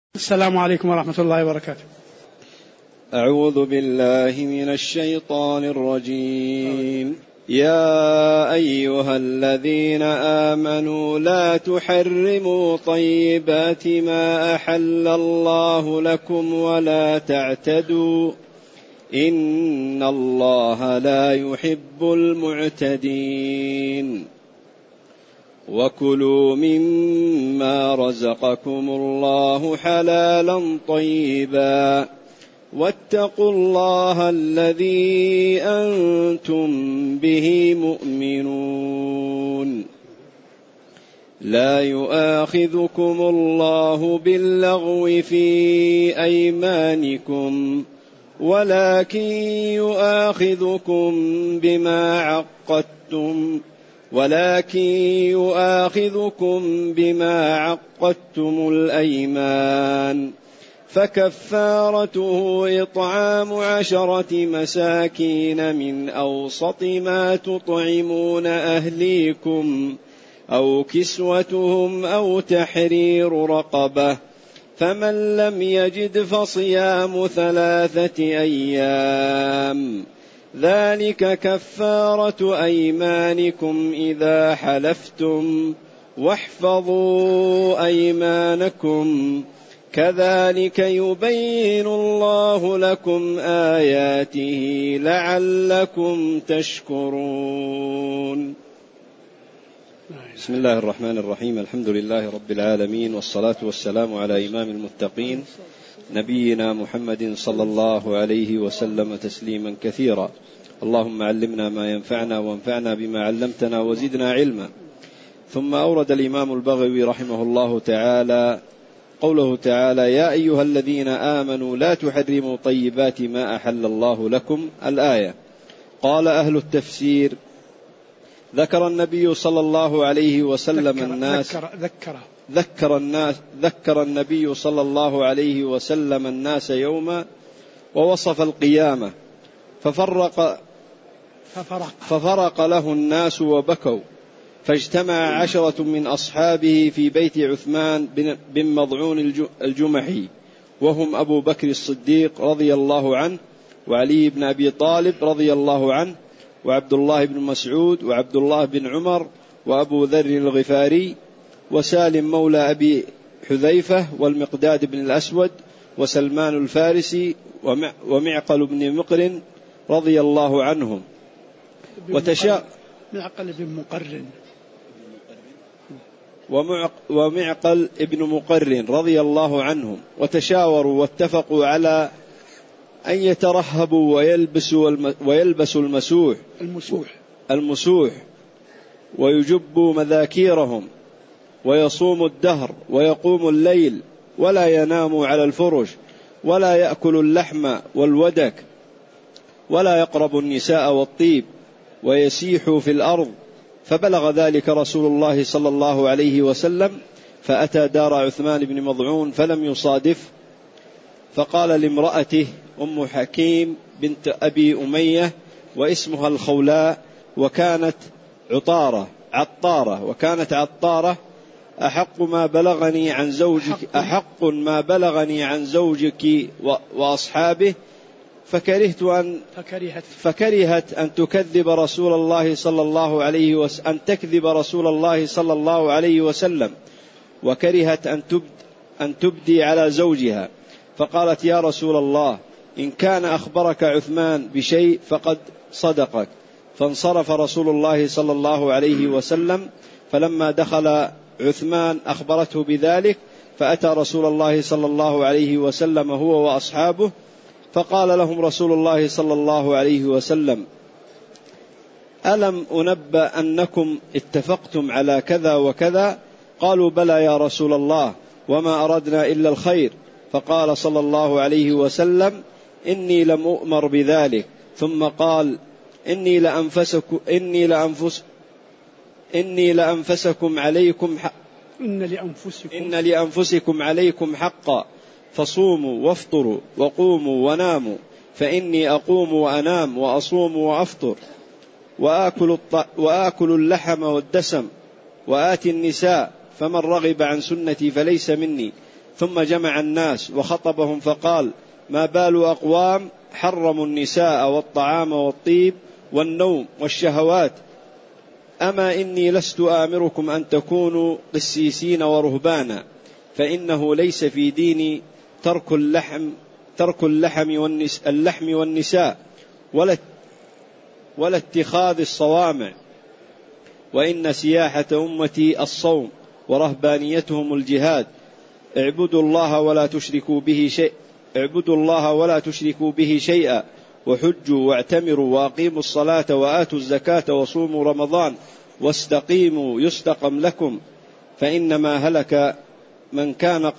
السلام عليكم ورحمة الله وبركاته. أعوذ بالله من الشيطان الرجيم. يا أيها الذين آمنوا لا تحرموا طيبات ما أحل الله لكم ولا تعتدوا إن الله لا يحب المعتدين. وكلوا مما رزقكم الله حلالا طيبا واتقوا الله الذي أنتم به مؤمنون. لا يؤاخذكم الله باللغو في أيمانكم ولكن يؤاخذكم بما عقدتم الأيمان فكفارته إطعام 10 مساكين من أوسط ما تطعمون أهليكم أو كسوتهم أو تحرير رقبة فمن لم يجد فصيام 3 أيام ذلك كفارة أيمانكم إذا حلفتم واحفظوا أيمانكم كذلك يبين الله لكم آياته لعلكم تشكرون. بسم الله الرحمن الرحيم. الحمد لله رب العالمين والصلاة والسلام على إمام المتقين نبينا محمد صلى الله عليه وسلم تسليما كثيرا. اللهم علمنا ما ينفعنا وانفعنا بما علمتنا وزدنا علما. ثم أورد الإمام البغوي رحمه الله تعالى قوله تعالى: يا أيها الذين آمنوا لا تحرموا طيبات ما أحل الله لكم. الآية. قال أهل التفسير: ذكر النبي صلى الله عليه وسلم الناس ذكر النبي صلى الله عليه وسلم الناس يوما ووصف القيامة ففرق له الناس وبكوا، فاجتمع 10 من أصحابه في بيت عثمان بن مضعون الجمحي، وهم أبو بكر الصديق رضي الله عنه، وعلي بن أبي طالب رضي الله عنه، وعبد الله بن مسعود، وعبد الله بن عمر، وأبو ذر الغفاري، وسالم مولى أبي حذيفة، والمقداد بن الأسود، وسلمان الفارسي، ومعقل بن مقرن رضي الله عنهم. معقل بن مقرن ومعقل ابن مقرن رضي الله عنهم. وتشاوروا واتفقوا على أن يترهبوا ويلبسوا المسوح ويجبوا مذاكيرهم ويصوموا الدهر ويقوموا الليل ولا يناموا على الفرش ولا يأكلوا اللحم والودك ولا يقربوا النساء والطيب ويسيحوا في الأرض. فبلغ ذلك رسول الله صلى الله عليه وسلم، فأتى دار عثمان بن مضعون فلم يصادف، فقال لامرأته أم حكيم بنت أبي أمية واسمها الخولاء، وكانت عطارة: أحق ما بلغني عن زوجك وأصحابه، فكرهت أن تكذب رسول الله صلى الله عليه وسلم وكرهت أن تبدي على زوجها، فقالت: يا رسول الله، إن كان أخبرك عثمان بشيء فقد صدقك. فانصرف رسول الله صلى الله عليه وسلم، فلما دخل عثمان أخبرته بذلك، فأتى رسول الله صلى الله عليه وسلم هو وأصحابه، فقال لهم رسول الله صلى الله عليه وسلم: ألم أنبأ أنكم اتفقتم على كذا وكذا؟ قالوا: بلى يا رسول الله، وما أردنا إلا الخير. فقال صلى الله عليه وسلم: إني لم أؤمر بذلك. ثم قال: إن لأنفسكم عليكم حقا، فصوموا وافطروا وقوموا وناموا، فإني أقوم وأنام وأصوم وأفطر وآكل اللحم والدسم وآتي النساء، فمن رغب عن سنتي فليس مني. ثم جمع الناس وخطبهم فقال: ما بال أقوام حرموا النساء والطعام والطيب والنوم والشهوات، أما إني لست آمركم أن تكونوا قسيسين ورهبانا، فإنه ليس في ديني ترك اللحم والنساء ولا اتخاذ الصوامع، وإن سياحة أمتي الصوم ورهبانيتهم الجهاد. اعبدوا الله ولا تشركوا به شيئا، وحجوا واعتمروا وأقيموا الصلاة وآتوا الزكاة وصوموا رمضان واستقيموا يستقم لكم، فإنما هلك من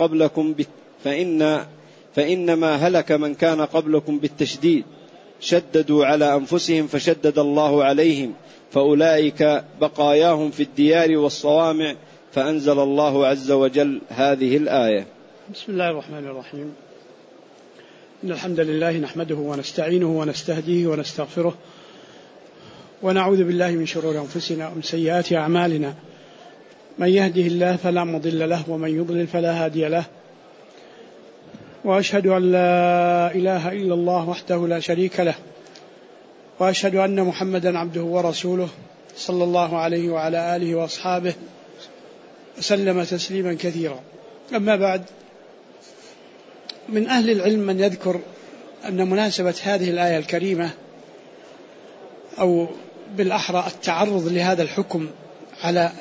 كان قبلكم بالتشديد، شددوا على أنفسهم فشدد الله عليهم، فأولئك بقاياهم في الديار والصوامع، فأنزل الله عز وجل هذه الآية. بسم الله الرحمن الرحيم. إن الحمد لله نحمده ونستعينه ونستهديه ونستغفره، ونعوذ بالله من شرور أنفسنا ومن سيئات أعمالنا، من يهده الله فلا مضل له ومن يضلل فلا هادي له، وأشهد أن لا إله إلا الله وحده لا شريك له، وأشهد أن محمدا عبده ورسوله صلى الله عليه وعلى آله وأصحابه وسلم تسليما كثيرا. أما بعد، من أهل العلم من يذكر أن مناسبة هذه الآية الكريمة، أو بالأحرى التعرض لهذا الحكم على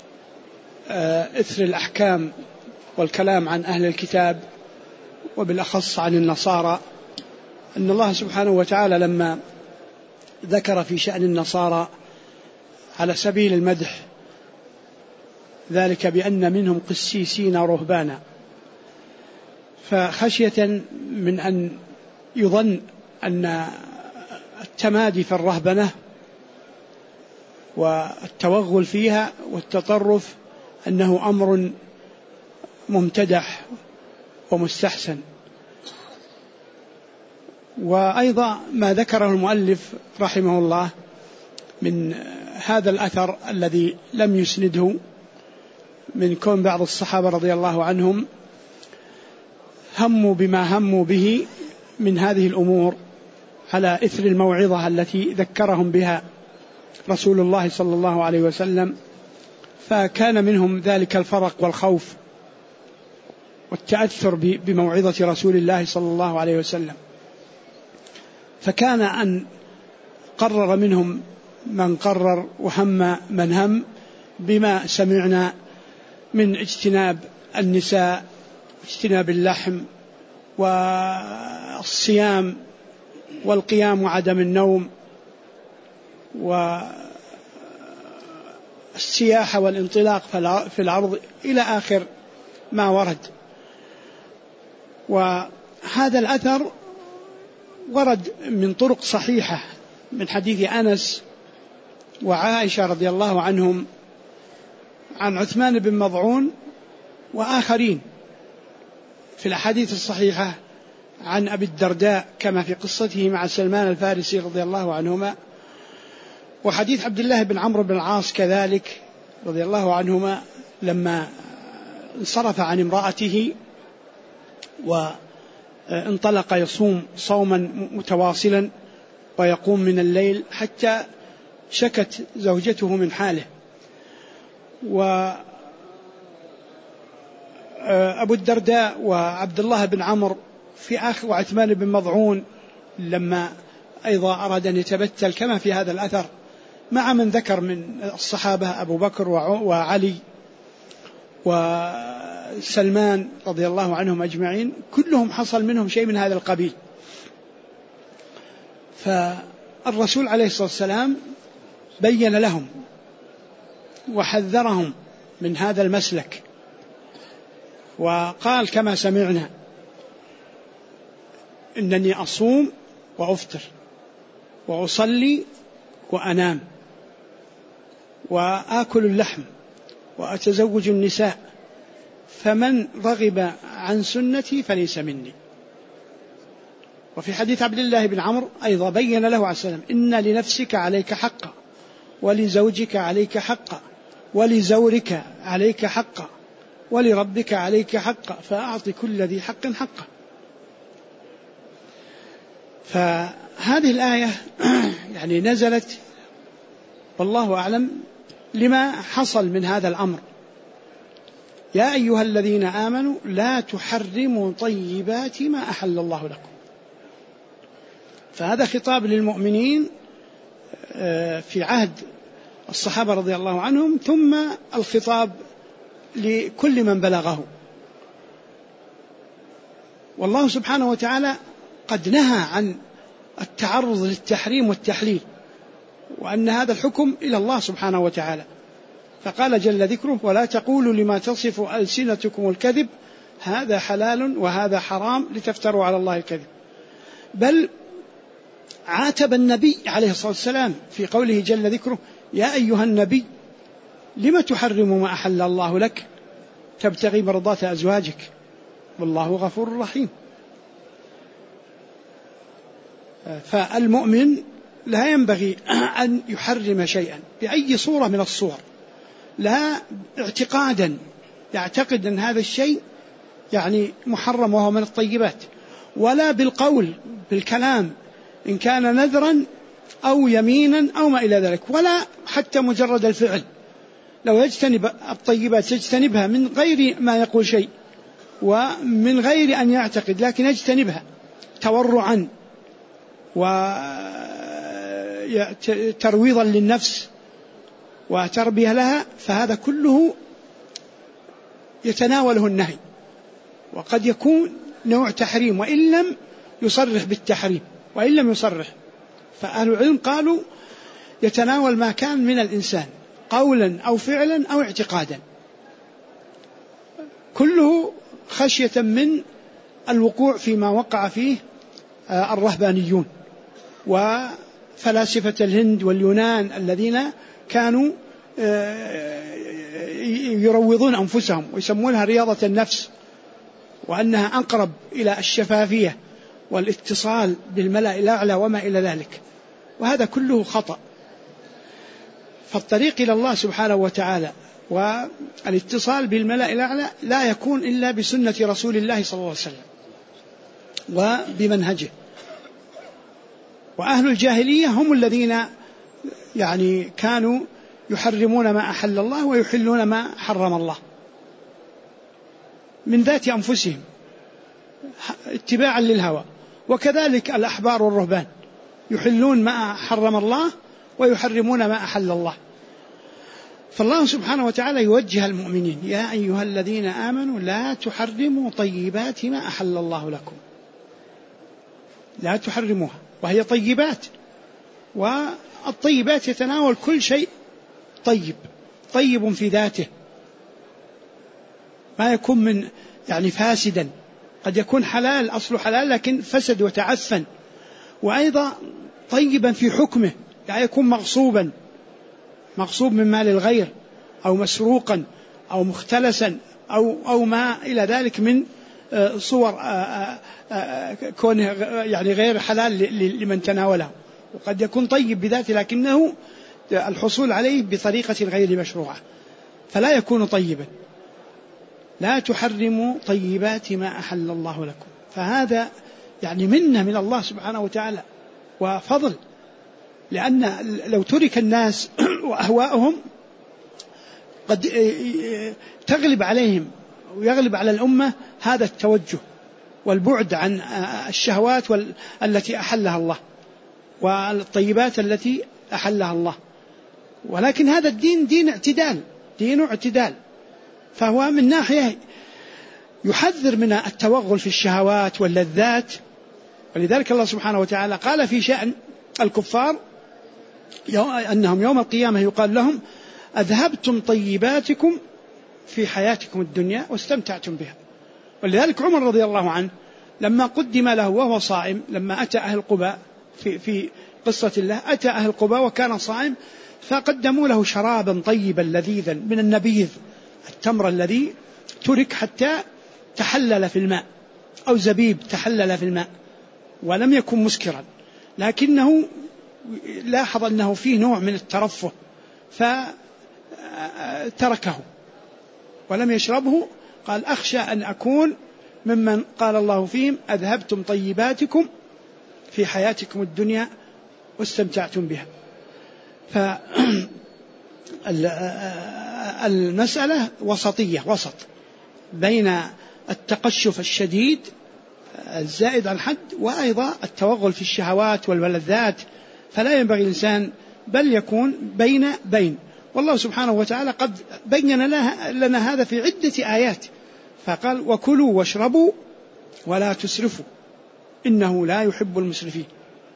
إثر الأحكام والكلام عن أهل الكتاب وبالأخص عن النصارى، أن الله سبحانه وتعالى لما ذكر في شأن النصارى على سبيل المدح ذلك بأن منهم قسيسين رهبانا، فخشية من أن يظن أن التمادي في الرهبنة والتوغل فيها والتطرف أنه أمر ممتدح ومستحسن. وأيضا ما ذكره المؤلف رحمه الله من هذا الأثر الذي لم يسنده، من كون بعض الصحابة رضي الله عنهم هموا بما هموا به من هذه الأمور على إثر الموعظة التي ذكرهم بها رسول الله صلى الله عليه وسلم، فكان منهم ذلك الفرق والخوف والتأثر بموعظة رسول الله صلى الله عليه وسلم، فكان أن قرر منهم من قرر وهم من هم بما سمعنا من اجتناب النساء واجتناب اللحم والصيام والقيام وعدم النوم والسياحة والانطلاق في الأرض إلى آخر ما ورد. وهذا الأثر ورد من طرق صحيحة من حديث أنس وعائشة رضي الله عنهم عن عثمان بن مضعون وآخرين في الأحاديث الصحيحة عن أبي الدرداء كما في قصته مع سلمان الفارسي رضي الله عنهما، وحديث عبد الله بن عمرو بن العاص كذلك رضي الله عنهما لما انصرف عن امرأته وانطلق يصوم صوما متواصلا ويقوم من الليل حتى شكت زوجته من حاله. وأبو الدرداء وعبد الله بن عمرو في آخر وعثمان بن مضعون لما أيضا أراد أن يتبتل كما في هذا الأثر مع من ذكر من الصحابة أبو بكر وعلي وسلمان رضي الله عنهم أجمعين، كلهم حصل منهم شيء من هذا القبيل. فالرسول عليه الصلاة والسلام بين لهم وحذرهم من هذا المسلك، وقال كما سمعنا: إنني أصوم وأفطر وأصلي وأنام وآكل اللحم وأتزوج النساء، فمن رغب عن سنتي فليس مني. وفي حديث عبد الله بن عمرو أيضا بين له عليه السلام: إن لنفسك عليك حقا، ولزوجك عليك حقا، ولزورك عليك حقا، ولربك عليك حقا فأعط كل ذي حق حقه. فهذه الآية يعني نزلت والله أعلم لما حصل من هذا الأمر. يا أيها الذين آمنوا لا تحرموا طيبات ما أحل الله لكم. فهذا خطاب للمؤمنين في عهد الصحابة رضي الله عنهم، ثم الخطاب لكل من بلغه. والله سبحانه وتعالى قد نهى عن التعرض للتحريم والتحليل، وأن هذا الحكم إلى الله سبحانه وتعالى. فقال جل ذكره: ولا تقولوا لما تصف ألسنتكم الكذب هذا حلال وهذا حرام لتفتروا على الله الكذب. بل عاتب النبي عليه الصلاة والسلام في قوله جل ذكره: يا أيها النبي لم تحرم ما أحل الله لك تبتغي مرضات أزواجك والله غفور رحيم. فالمؤمن لا ينبغي أن يحرم شيئا بأي صورة من الصور، لا اعتقادا يعتقد أن هذا الشيء يعني محرم وهو من الطيبات، ولا بالقول بالكلام إن كان نذرا أو يمينا أو ما إلى ذلك، ولا حتى مجرد الفعل. لو يجتنب الطيبات يجتنبها من غير ما يقول شيء ومن غير أن يعتقد، لكن يجتنبها تورعا وترويضا للنفس وتربية لها، فهذا كله يتناوله النهي، وقد يكون نوع تحريم وإن لم يصرح بالتحريم وإن لم يصرح. فأهل العلم قالوا يتناول ما كان من الإنسان قولا أو فعلا أو اعتقادا، كله خشية من الوقوع فيما وقع فيه الرهبانيون وفلاسفة الهند واليونان الذين كانوا يروضون أنفسهم ويسمونها رياضة النفس، وأنها أقرب إلى الشفافية والاتصال بالملأ الأعلى وما إلى ذلك، وهذا كله خطأ. فالطريق إلى الله سبحانه وتعالى والاتصال بالملأ الأعلى لا يكون إلا بسنة رسول الله صلى الله عليه وسلم وبمنهجه. وأهل الجاهلية هم الذين يعني كانوا يحرمون ما أحل الله ويحلون ما حرم الله من ذات أنفسهم اتباعا للهوى، وكذلك الأحبار والرهبان يحلون ما حرم الله ويحرمون ما أحل الله. فالله سبحانه وتعالى يوجه المؤمنين: يا أيها الذين آمنوا لا تحرموا طيبات ما أحل الله لكم. لا تحرموها، وهي طيبات، والطيبات يتناول كل شيء طيب، طيب في ذاته، ما يكون من يعني فاسدا، قد يكون حلال أصله حلال لكن فسد وتعفن، وأيضا طيبا في حكمه، يعني يكون مغصوب من مال الغير أو مسروقا أو مختلسا أو ما إلى ذلك من صور كونه يعني غير حلال لمن تناوله. وقد يكون طيب بذاته لكنه الحصول عليه بطريقة غير مشروعة فلا يكون طيبا. لا تحرموا طيبات ما أحل الله لكم. فهذا يعني منة من الله سبحانه وتعالى وفضل، لأن لو ترك الناس وأهواءهم قد تغلب عليهم ويغلب على الأمة هذا التوجه والبعد عن الشهوات التي أحلها الله والطيبات التي أحلها الله. ولكن هذا الدين دين اعتدال، فهو من ناحية يحذر من التوغل في الشهوات واللذات. ولذلك الله سبحانه وتعالى قال في شأن الكفار أنهم يوم القيامة يقال لهم: أذهبتم طيباتكم في حياتكم الدنيا واستمتعتم بها. ولذلك عمر رضي الله عنه لما قدم له وهو صائم، لما أتى أهل قباء في قصة الله، أتى أهل قباء وكان صائم، فقدموا له شرابا طيبا لذيذا من النبيذ، التمر الذي ترك حتى تحلل في الماء، أو زبيب تحلل في الماء ولم يكن مسكرا، لكنه لاحظ أنه فيه نوع من الترفه فتركه ولم يشربه قال أخشى أن أكون ممن قال الله فيهم أذهبتم طيباتكم في حياتكم الدنيا واستمتعتم بها. فالمسألة وسطية، وسط بين التقشف الشديد الزائد عن الحد وأيضا التوغل في الشهوات والملذات، فلا ينبغي الإنسان بل يكون بين. والله سبحانه وتعالى قد بين لنا هذا في عدة آيات، فقال وكلوا واشربوا ولا تسرفوا إنه لا يحب المسرفين.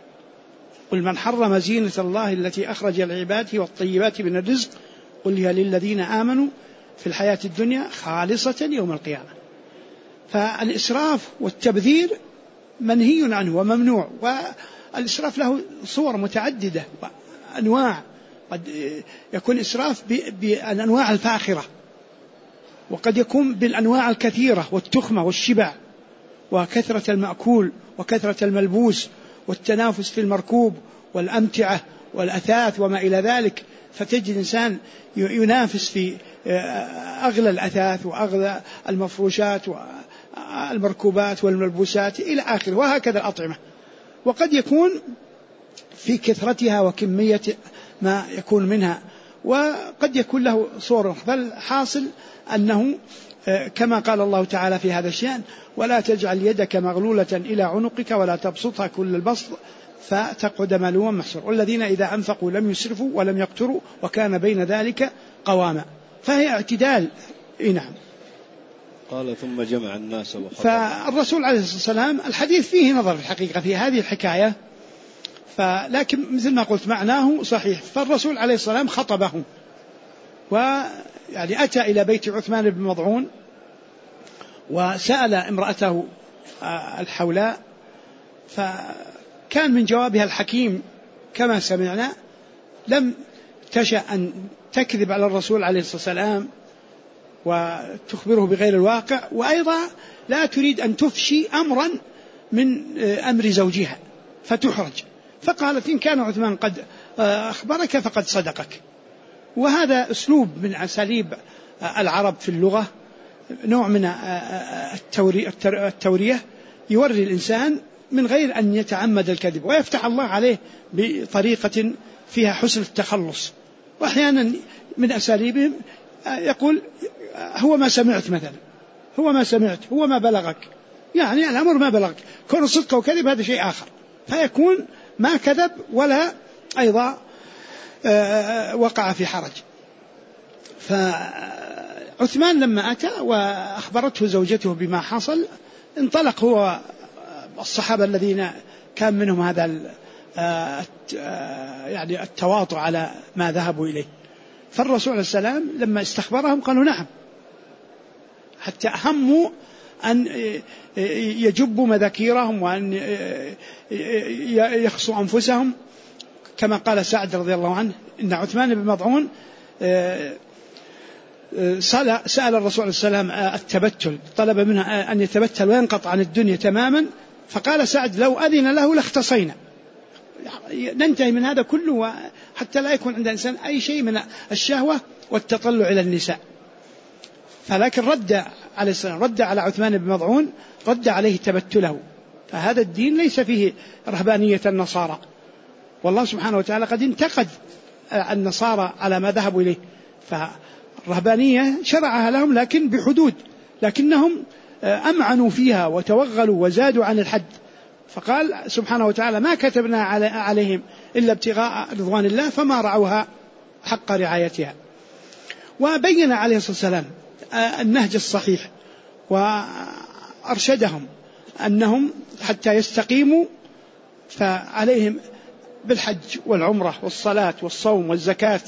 قل من حرم زينة الله التي أخرج لعباده والطيبات من الرزق قل هي للذين آمنوا في الحياة الدنيا خالصة يوم القيامة. فالإسراف والتبذير منهي عنه وممنوع، والإسراف له صور متعددة وأنواع. قد يكون إسراف بالأنواع الفاخرة، وقد يكون بالأنواع الكثيرة والتخمة والشبع وكثرة المأكول وكثرة الملبوس والتنافس في المركوب والأمتعة والأثاث وما إلى ذلك، فتجد إنسان ينافس في أغلى الأثاث وأغلى المفروشات والمركوبات والملبوسات إلى آخره، وهكذا الأطعمة. وقد يكون في كثرتها وكمية ما يكون منها، وقد يكون له صور. فالحاصل أنه كما قال الله تعالى في هذا الشأن ولا تجعل يدك مغلولة إلى عنقك ولا تبسطها كل البسط فتقعد ملوما محسورا والذين إذا أنفقوا لم يسرفوا ولم يقتروا وكان بين ذلك قواما. فهي اعتدال. نعم. قال ثم جمع الناس وخطب. فالرسول عليه الصلاة والسلام الحديث فيه نظر في الحقيقة في هذه الحكاية، لكن مثل ما قلت معناه صحيح. فالرسول عليه الصلاة والسلام خطبهم، ويعني أتى إلى بيت عثمان بن مضعون وسأل امرأته الحولاء، فكان من جوابها الحكيم كما سمعنا، لم تشأ أن تكذب على الرسول عليه الصلاة والسلام وتخبره بغير الواقع، وأيضا لا تريد أن تفشي أمرا من أمر زوجها فتحرج، فقالت إن كان عثمان قد أخبرك فقد صدقك. وهذا أسلوب من أساليب العرب في اللغة، نوع من التورية، يوري الإنسان من غير أن يتعمد الكذب، ويفتح الله عليه بطريقة فيها حسن التخلص. وأحيانا من أساليبهم يقول هو ما سمعت، مثلا هو ما سمعت، هو ما بلغك، يعني الأمر ما بلغك. كون الصدق وكذب هذا شيء آخر، فيكون ما كذب ولا أيضا وقع في حرج. فعثمان لما أتى وأخبرته زوجته بما حصل انطلق هو الصحابة الذين كان منهم هذا يعني التواطؤ على ما ذهبوا إليه. فالرسول عليه السلام لما استخبرهم قالوا نعم، حتى هموا أن يجبوا مذاكيرهم وأن يخصوا أنفسهم، كما قال سعد رضي الله عنه إن عثمان بن مضعون سأل الرسول عليه السلام التبتل، طلب منه أن يتبتل وينقطع عن الدنيا تماما، فقال سعد لو أذن له لاختصينا، ننتهي من هذا كله حتى لا يكون عند الإنسان أي شيء من الشهوة والتطلع إلى النساء. فلكن رد عليه السلام، رد على عثمان بن مضعون، رد عليه تبتله. فهذا الدين ليس فيه رهبانية النصارى، والله سبحانه وتعالى قد انتقد النصارى على ما ذهبوا إليه، فالرهبانية شرعها لهم لكن بحدود، لكنهم أمعنوا فيها وتوغلوا وزادوا عن الحد. فقال سبحانه وتعالى ما كتبنا عليهم إلا ابتغاء رضوان الله فما رعوها حق رعايتها. وبين عليه الصلاة والسلام النهج الصحيح، وأرشدهم أنهم حتى يستقيموا فعليهم بالحج والعمرة والصلاة والصوم والزكاة،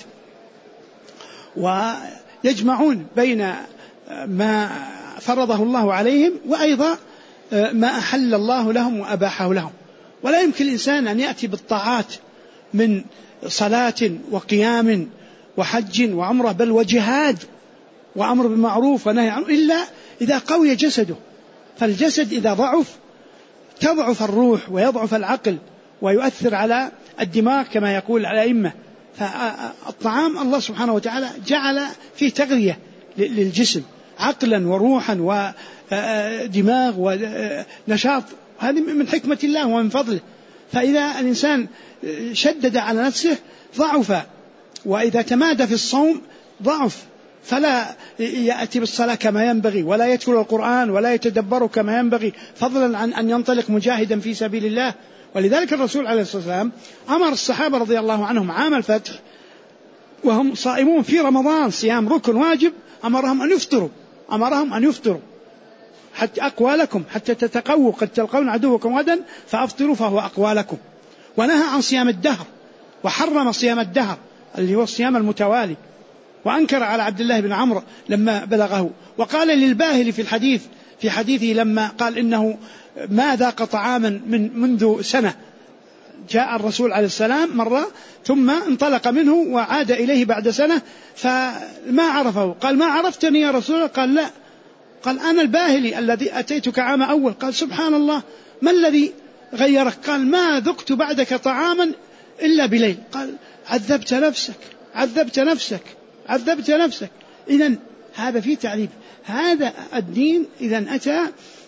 ويجمعون بين ما فرضه الله عليهم وأيضا ما أحل الله لهم وأباحه لهم. ولا يمكن الإنسان أن يأتي بالطاعات من صلاة وقيام وحج وعمرة بل وجهاد وأمر بالمعروف ونهي عنه إلا إذا قوي جسده. فالجسد إذا ضعف تضعف الروح ويضعف العقل ويؤثر على الدماغ كما يقول الأئمة. فالطعام الله سبحانه وتعالى جعل فيه تغذية للجسم عقلا وروحا ودماغ ونشاط. هذه من حكمة الله ومن فضله. فإذا الإنسان شدد على نفسه ضعف، وإذا تمادى في الصوم ضعف، فلا يأتي بالصلاة كما ينبغي، ولا يتلو القرآن، ولا يتدبر كما ينبغي، فضلا عن أن ينطلق مجاهدا في سبيل الله. ولذلك الرسول عليه الصلاة والسلام أمر الصحابة رضي الله عنهم عام الفتح وهم صائمون في رمضان صيام ركن واجب، أمرهم أن يفطروا حتى أقوى لكم حتى تتقووا، قد تلقون عدوكم غدا فأفطروا فهو أقوى لكم. ونهى عن صيام الدهر، وحرم صيام الدهر اللي هو الصيام المتوالي، وأنكر على عبد الله بن عمرو لما بلغه. وقال للباهلي في حديثه لما قال إنه ما ذاق طعاما منذ سنة، جاء الرسول عليه السلام مرة ثم انطلق منه وعاد إليه بعد سنة فما عرفه، قال ما عرفتني يا رسول الله؟ قال لا، قال أنا الباهلي الذي أتيتك عام أول. قال سبحان الله، ما الذي غيرك؟ قال ما ذقت بعدك طعاما إلا بليل. قال عذبت نفسك. إذن هذا فيه تعذيب. هذا الدين إذن أتى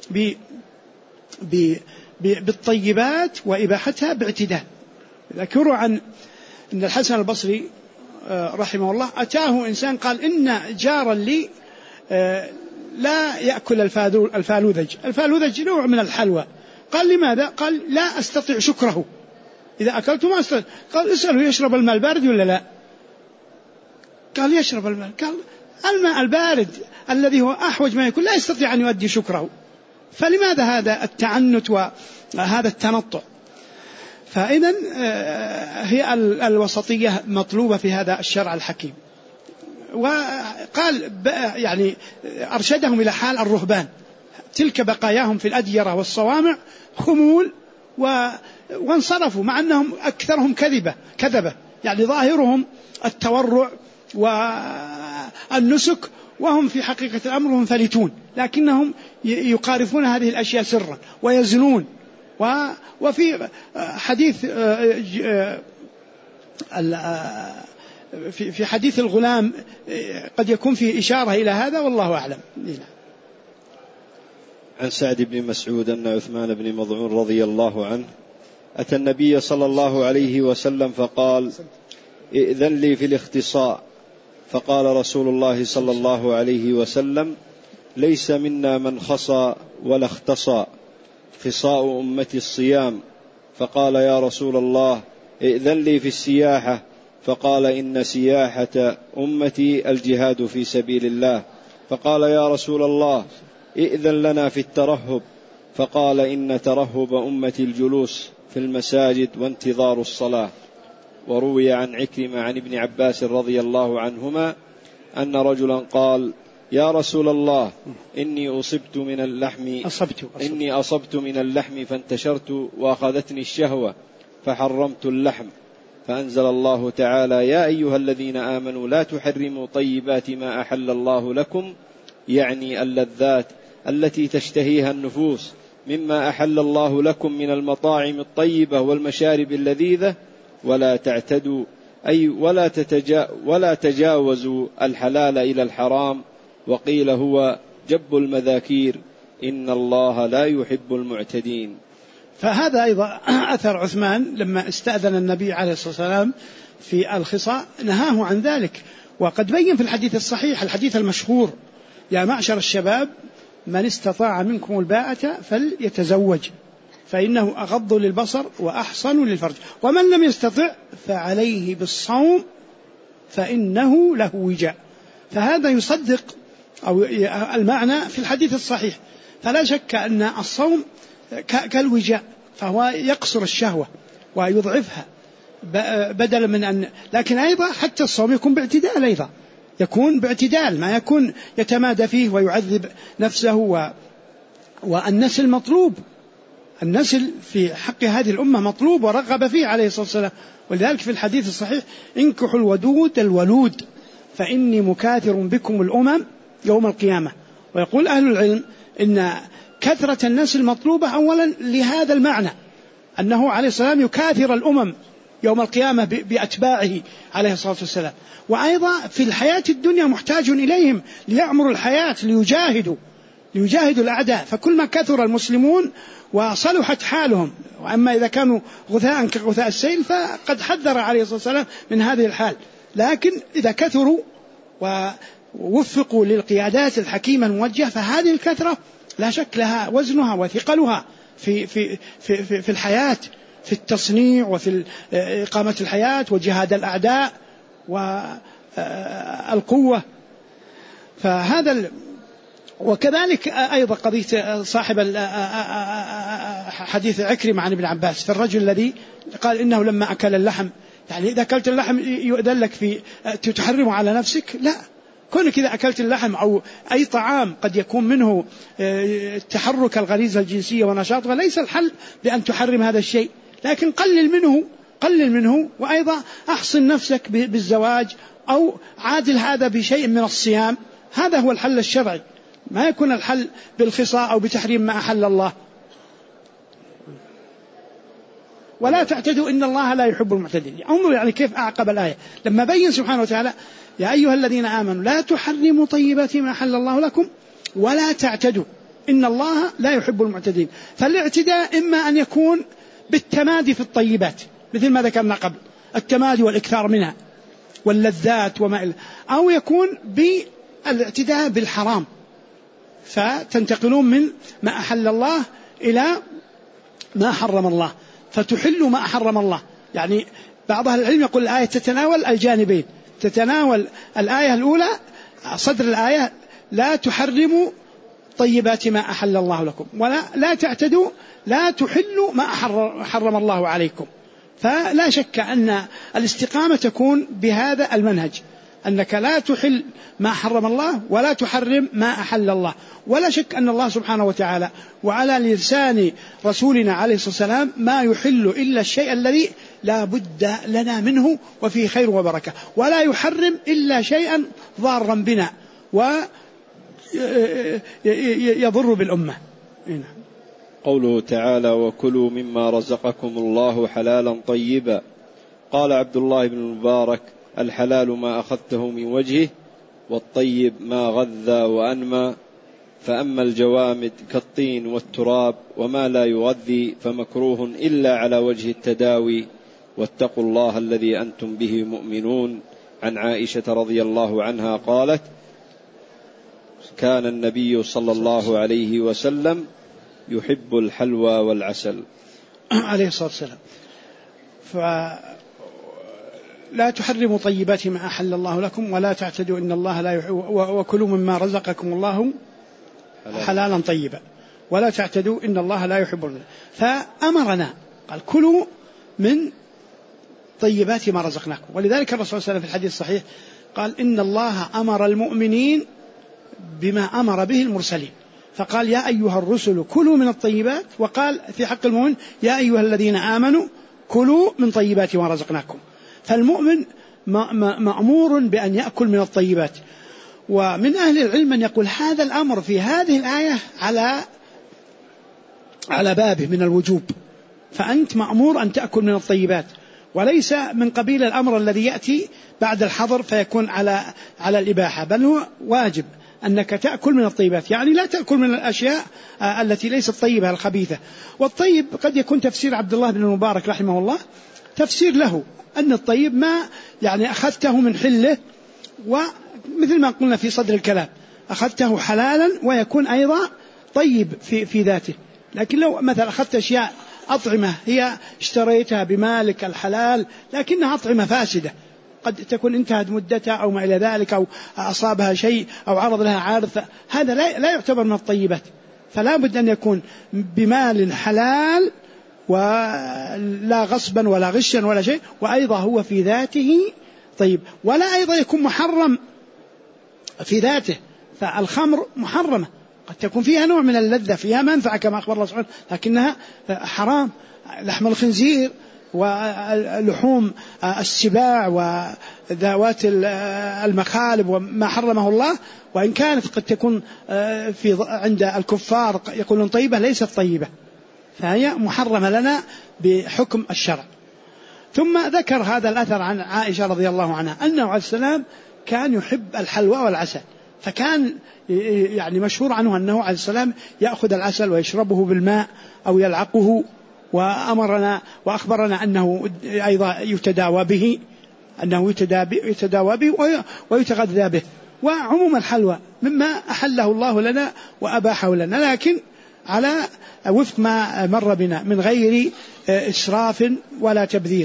بالطيبات وإباحتها باعتدال. ذكروا عن أن الحسن البصري رحمه الله أتاه إنسان قال إن جارا لي لا يأكل الفالوذج نوع من الحلوى. قال لماذا؟ قال لا أستطيع شكره، إذا أكلت ما أستطيع. قال اسأله يشرب الماء البارد ولا لا؟ قال يشرب الماء. قال الماء البارد الذي هو أحوج ما يكون لا يستطيع أن يؤدي شكره، فلماذا هذا التعنت وهذا التنطع؟ فإذن هي الوسطية مطلوبة في هذا الشرع الحكيم. وقال يعني أرشدهم إلى حال الرهبان، تلك بقاياهم في الأديرة والصوامع خمول وانصرفوا، مع أنهم أكثرهم كذبة، يعني ظاهرهم التورع والنسك، وهم في حقيقة الأمر هم فلتون، لكنهم يقارفون هذه الأشياء سرا ويزنون. وفي حديث في حديث الغلام قد يكون فيه إشارة إلى هذا، والله أعلم. عن سعد بن مسعود أن عثمان بن مظعون رضي الله عنه أتى النبي صلى الله عليه وسلم فقال ائذن لي في الاختصاء، فقال رسول الله صلى الله عليه وسلم ليس منا من خصى ولا اختصى، خصاء أمتي الصيام. فقال يا رسول الله ائذن لي في السياحة، فقال إن سياحة أمتي الجهاد في سبيل الله. فقال يا رسول الله ائذن لنا في الترهب، فقال إن ترهب أمتي الجلوس في المساجد وانتظار الصلاة. وروي عن عكرمة عن ابن عباس رضي الله عنهما أن رجلا قال يا رسول الله إني أصبت من اللحم فانتشرت وأخذتني الشهوة فحرمت اللحم، فأنزل الله تعالى يا أيها الذين آمنوا لا تحرموا طيبات ما أحل الله لكم، يعني اللذات التي تشتهيها النفوس مما أحل الله لكم من المطاعم الطيبة والمشارب اللذيذة، ولا تعتدوا أي ولا تجاوزوا الحلال إلى الحرام، وقيل هو جب المذاكير، إن الله لا يحب المعتدين. فهذا أيضا أثر عثمان لما استأذن النبي عليه الصلاة والسلام في الخصاء نهاه عن ذلك. وقد بين في الحديث الصحيح الحديث المشهور يا معشر الشباب من استطاع منكم الباءة فليتزوج فإنه أغض للبصر وأحصن للفرج، ومن لم يستطع فعليه بالصوم فإنه له وجاء. فهذا يصدق أو المعنى في الحديث الصحيح. فلا شك أن الصوم كالوجاء، فهو يقصر الشهوة ويضعفها بدلا من أن، لكن أيضا حتى الصوم يكون باعتدال، أيضا يكون باعتدال، ما يكون يتمادى فيه ويعذب نفسه. والنسل مطلوب، النسل في حق هذه الأمة مطلوب ورغب فيه عليه الصلاة والسلام. ولذلك في الحديث الصحيح انكحوا الودود الولود فإني مكاثر بكم الأمم يوم القيامة. ويقول أهل العلم إن كثرة النسل مطلوبة أولا لهذا المعنى، أنه عليه السلام يكاثر الأمم يوم القيامة بأتباعه عليه الصلاة والسلام. وأيضا في الحياة الدنيا محتاج إليهم ليعمروا الحياة، ليجاهدوا الأعداء. فكل ما كثر المسلمون وصلحت حالهم، وأما إذا كانوا غثاء كغثاء السيل فقد حذر عليه الصلاة والسلام من هذه الحال. لكن إذا كثروا ووفقوا للقيادات الحكيمة الموجهة فهذه الكثرة لا شك لها وزنها وثقلها في الحياة، في التصنيع وفي إقامة الحياة وجهاد الأعداء والقوة. فهذا وكذلك أيضا قضية صاحب حديث عكرمة عن ابن عباس في الرجل الذي قال إنه لما أكل اللحم، يعني إذا أكلت اللحم يؤذن لك في تحرمه على نفسك؟ لا، كونك إذا أكلت اللحم أو أي طعام قد يكون منه تحرك الغريزة الجنسية ونشاطها، ليس الحل بأن تحرم هذا الشيء، لكن قلل منه. وأيضا أحصن نفسك بالزواج أو عادل هذا بشيء من الصيام، هذا هو الحل الشرعي، ما يكون الحل بالخصاء أو بتحريم ما أحل الله. ولا تعتدوا إن الله لا يحب المعتدين. انظر يعني كيف أعقب الآية لما بين سبحانه وتعالى يا أيها الذين آمنوا لا تحرموا طيبات ما أحل الله لكم ولا تعتدوا إن الله لا يحب المعتدين. فالاعتداء إما أن يكون بالتمادي في الطيبات مثل ما ذكرنا قبل، التمادي والإكثار منها واللذات وما إلى، أو يكون بالاعتداء بالحرام، فتنتقلون من ما أحل الله إلى ما حرم الله، فتحلوا ما حرم الله. يعني بعض أهل العلم يقول الآية تتناول الجانبين، تتناول الآية الأولى صدر الآية لا تحرموا طيبات ما أحل الله لكم ولا تعتدوا لا تحلوا ما حرم الله عليكم. فلا شك أن الاستقامة تكون بهذا المنهج، أنك لا تحل ما حرم الله ولا تحرم ما أحل الله. ولا شك أن الله سبحانه وتعالى وعلى لسان رسولنا عليه الصلاة والسلام ما يحل إلا الشيء الذي لا بد لنا منه وفيه خير وبركة، ولا يحرم إلا شيئا ضارا بنا ويضر بالأمة. قوله تعالى وكلوا مما رزقكم الله حلالا طيبا. قال عبد الله بن المبارك الحلال ما أخذته من وجهه، والطيب ما غذى وأنمى، فأما الجوامد كالطين والتراب وما لا يغذي فمكروه إلا على وجه التداوي، واتقوا الله الذي أنتم به مؤمنون. عن عائشة رضي الله عنها قالت كان النبي صلى الله عليه وسلم يحب الحلوى والعسل عليه الصلاة والسلام. لا تحرموا طيبات ما أحل الله لكم ولا تعتدوا إن الله لا يحب، وكلوا مما رزقكم الله حلالا طيبا ولا تعتدوا إن الله لا يحب المعتدين. فأمرنا قال كلوا من طيبات ما رزقناكم. ولذلك الرسول صلى الله عليه وسلم في الحديث الصحيح قال إن الله أمر المؤمنين بما أمر به المرسلين، فقال يا أيها الرسل كلوا من الطيبات، وقال في حق المؤمن يا أيها الذين آمنوا كلوا من طيبات ما رزقناكم. فالمؤمن مأمور بأن يأكل من الطيبات. ومن أهل العلم من يقول هذا الأمر في هذه الآية على بابه من الوجوب، فأنت مأمور أن تأكل من الطيبات، وليس من قبيل الأمر الذي يأتي بعد الحظر فيكون على الإباحة، بل هو واجب أنك تأكل من الطيبات، يعني لا تأكل من الأشياء التي ليست طيبة الخبيثة. والطيب قد يكون تفسير عبد الله بن المبارك رحمه الله تفسير له أن الطيب ما يعني أخذته من حله، ومثل ما قلنا في صدر الكلام أخذته حلالا ويكون أيضا طيب في ذاته. لكن لو مثلا أخذت أشياء أطعمة هي اشتريتها بمالك الحلال لكنها أطعمة فاسدة قد تكون انتهت مدتها أو ما إلى ذلك أو أصابها شيء أو عرض لها عارض، هذا لا يعتبر من الطيبات. فلا بد أن يكون بمال حلال ولا غصبا ولا غشا ولا شيء، وأيضا هو في ذاته طيب، ولا أيضا يكون محرم في ذاته. فالخمر محرمة قد تكون فيها نوع من اللذة، فيها منفعة كما أخبر الله سبحانه، لكنها حرام. لحم الخنزير ولحوم السباع وذوات المخالب وما حرمه الله، وإن كانت قد تكون عند الكفار يقولون طيبة، ليست طيبة، فهي محرمة لنا بحكم الشرع. ثم ذكر هذا الأثر عن عائشة رضي الله عنها أنه عليه السلام كان يحب الحلوى والعسل، فكان يعني مشهور عنه أنه عليه السلام يأخذ العسل ويشربه بالماء أو يلعقه، وأخبرنا أنه أيضا يتداوى به، ويتغذى به. وعموم الحلوى مما أحله الله لنا وأباحه لنا، لكن على وفق ما مر بنا من غير إسراف ولا تبذير.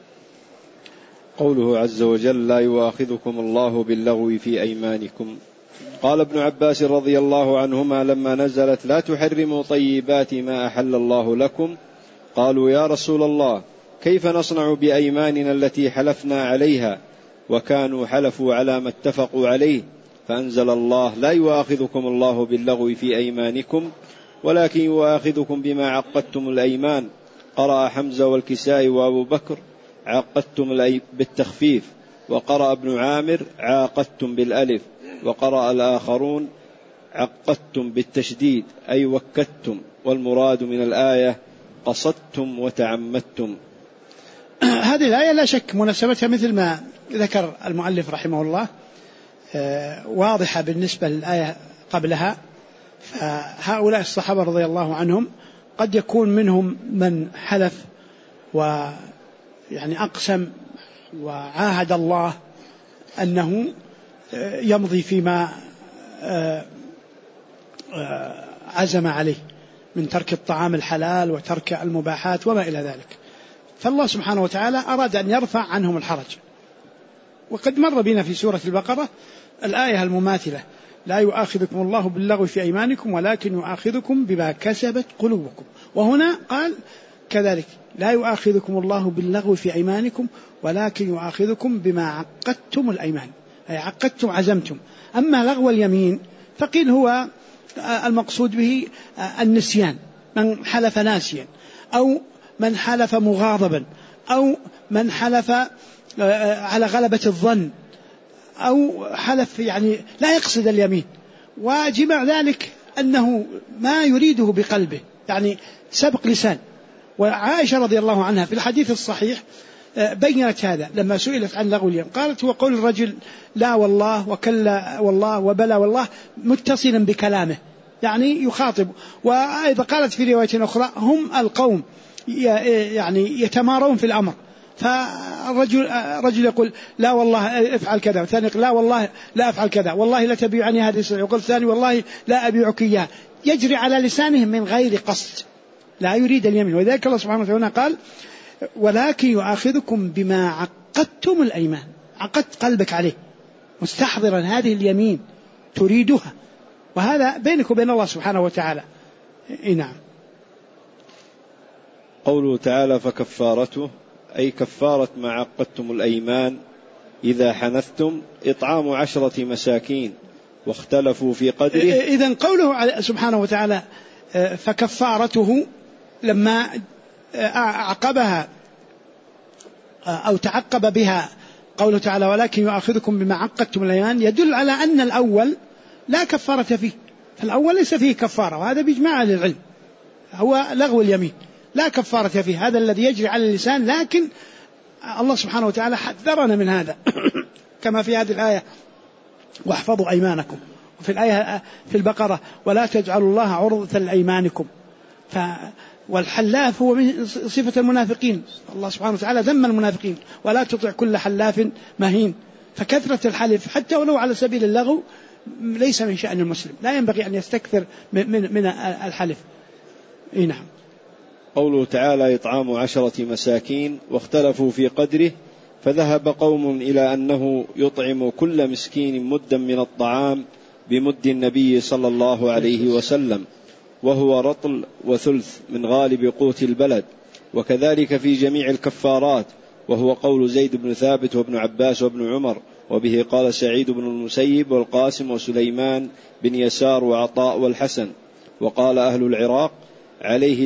قوله عز وجل: لا يؤاخذكم الله باللغو في أيمانكم. قال ابن عباس رضي الله عنهما لما نزلت: لا تحرموا طيبات ما أحل الله لكم، قالوا: يا رسول الله، كيف نصنع بأيماننا التي حلفنا عليها؟ وكانوا حلفوا على ما اتفقوا عليه، فأنزل الله: لا يؤاخذكم الله باللغو في أيمانكم ولكن يؤاخذكم بما عقدتم الأيمان. قرأ حمزة والكسائي وأبو بكر: عقدتم بالتخفيف، وقرأ ابن عامر: عاقدتم بالألف، وقرأ الآخرون: عقدتم بالتشديد أي وكدتم، والمراد من الآية قصدتم وتعمدتم. هذه الآية لا شك مناسبتها مثل ما ذكر المؤلف رحمه الله واضحة بالنسبة للآية قبلها. فهؤلاء الصحابة رضي الله عنهم قد يكون منهم من حلف ويعني أقسم وعاهد الله أنه يمضي فيما عزم عليه من ترك الطعام الحلال وترك المباحات وما إلى ذلك، فالله سبحانه وتعالى أراد أن يرفع عنهم الحرج. وقد مر بنا في سورة البقرة الآية المماثلة: لا يؤاخذكم الله باللغو في أيمانكم ولكن يؤاخذكم بما كسبت قلوبكم. وهنا قال كذلك: لا يؤاخذكم الله باللغو في أيمانكم ولكن يؤاخذكم بما عقدتم الأيمان، أي عقدتم عزمتم. أما لغو اليمين فقيل هو المقصود به النسيان، من حلف ناسيا، أو من حلف مغاضبا، أو من حلف على غلبة الظن، أو حلف يعني لا يقصد اليمين، وجمع ذلك أنه ما يريده بقلبه، يعني سبق لسان. وعائشة رضي الله عنها في الحديث الصحيح بينت هذا لما سئلت عن لغو اليمين، قالت: هو قول الرجل لا والله وكلا والله وبلا والله متصلا بكلامه، يعني يخاطب. وأيضا قالت في رواية أخرى: هم القوم يعني يتمارون في الأمر، فالرجل يقول لا والله افعل كذا، والثاني يقول لا والله لا افعل كذا، والله لا تبيعني هذه السلعة، ويقول الثاني والله لا أبيعك إياها، يجري على لسانه من غير قصد، لا يريد اليمين. ولذلك الله سبحانه وتعالى قال: ولكن يؤاخذكم بما عقدتم الأيمان، عقدت قلبك عليه مستحضرا هذه اليمين تريدها، وهذا بينك وبين الله سبحانه وتعالى. نعم. قوله تعالى: فكفارته، أي كفارة ما عقدتم الأيمان إذا حنثتم إطعام 10 مساكين، واختلفوا في قدره. إذن قوله سبحانه وتعالى فكفارته لما أعقبها أو تعقب بها قوله تعالى: ولكن يؤاخذكم بما عقدتم الأيمان، يدل على أن الأول لا كفارة فيه، فالأول ليس فيه كفارة، وهذا بإجماع أهل العلم، هو لغو اليمين لا كفارة فيه، هذا الذي يجري على اللسان. لكن الله سبحانه وتعالى حذرنا من هذا كما في هذه الآية: واحفظوا أيمانكم، وفي الآية في البقرة: ولا تجعلوا الله عرضة لأيمانكم. والحلاف هو من صفة المنافقين، الله سبحانه وتعالى ذم المنافقين: ولا تطع كل حلاف مهين. فكثرة الحلف حتى ولو على سبيل اللغو ليس من شأن المسلم، لا ينبغي أن يستكثر من الحلف. نعم. قوله تعالى: إطعام 10 مساكين، واختلفوا في قدره، فذهب قوم إلى أنه يطعم كل مسكين مدا من الطعام بمد النبي صلى الله عليه وسلم، وهو رطل وثلث من غالب قوت البلد، وكذلك في جميع الكفارات، وهو قول زيد بن ثابت وابن عباس وابن عمر، وبه قال سعيد بن المسيب والقاسم وسليمان بن يسار وعطاء والحسن. وقال أهل العراق: عليه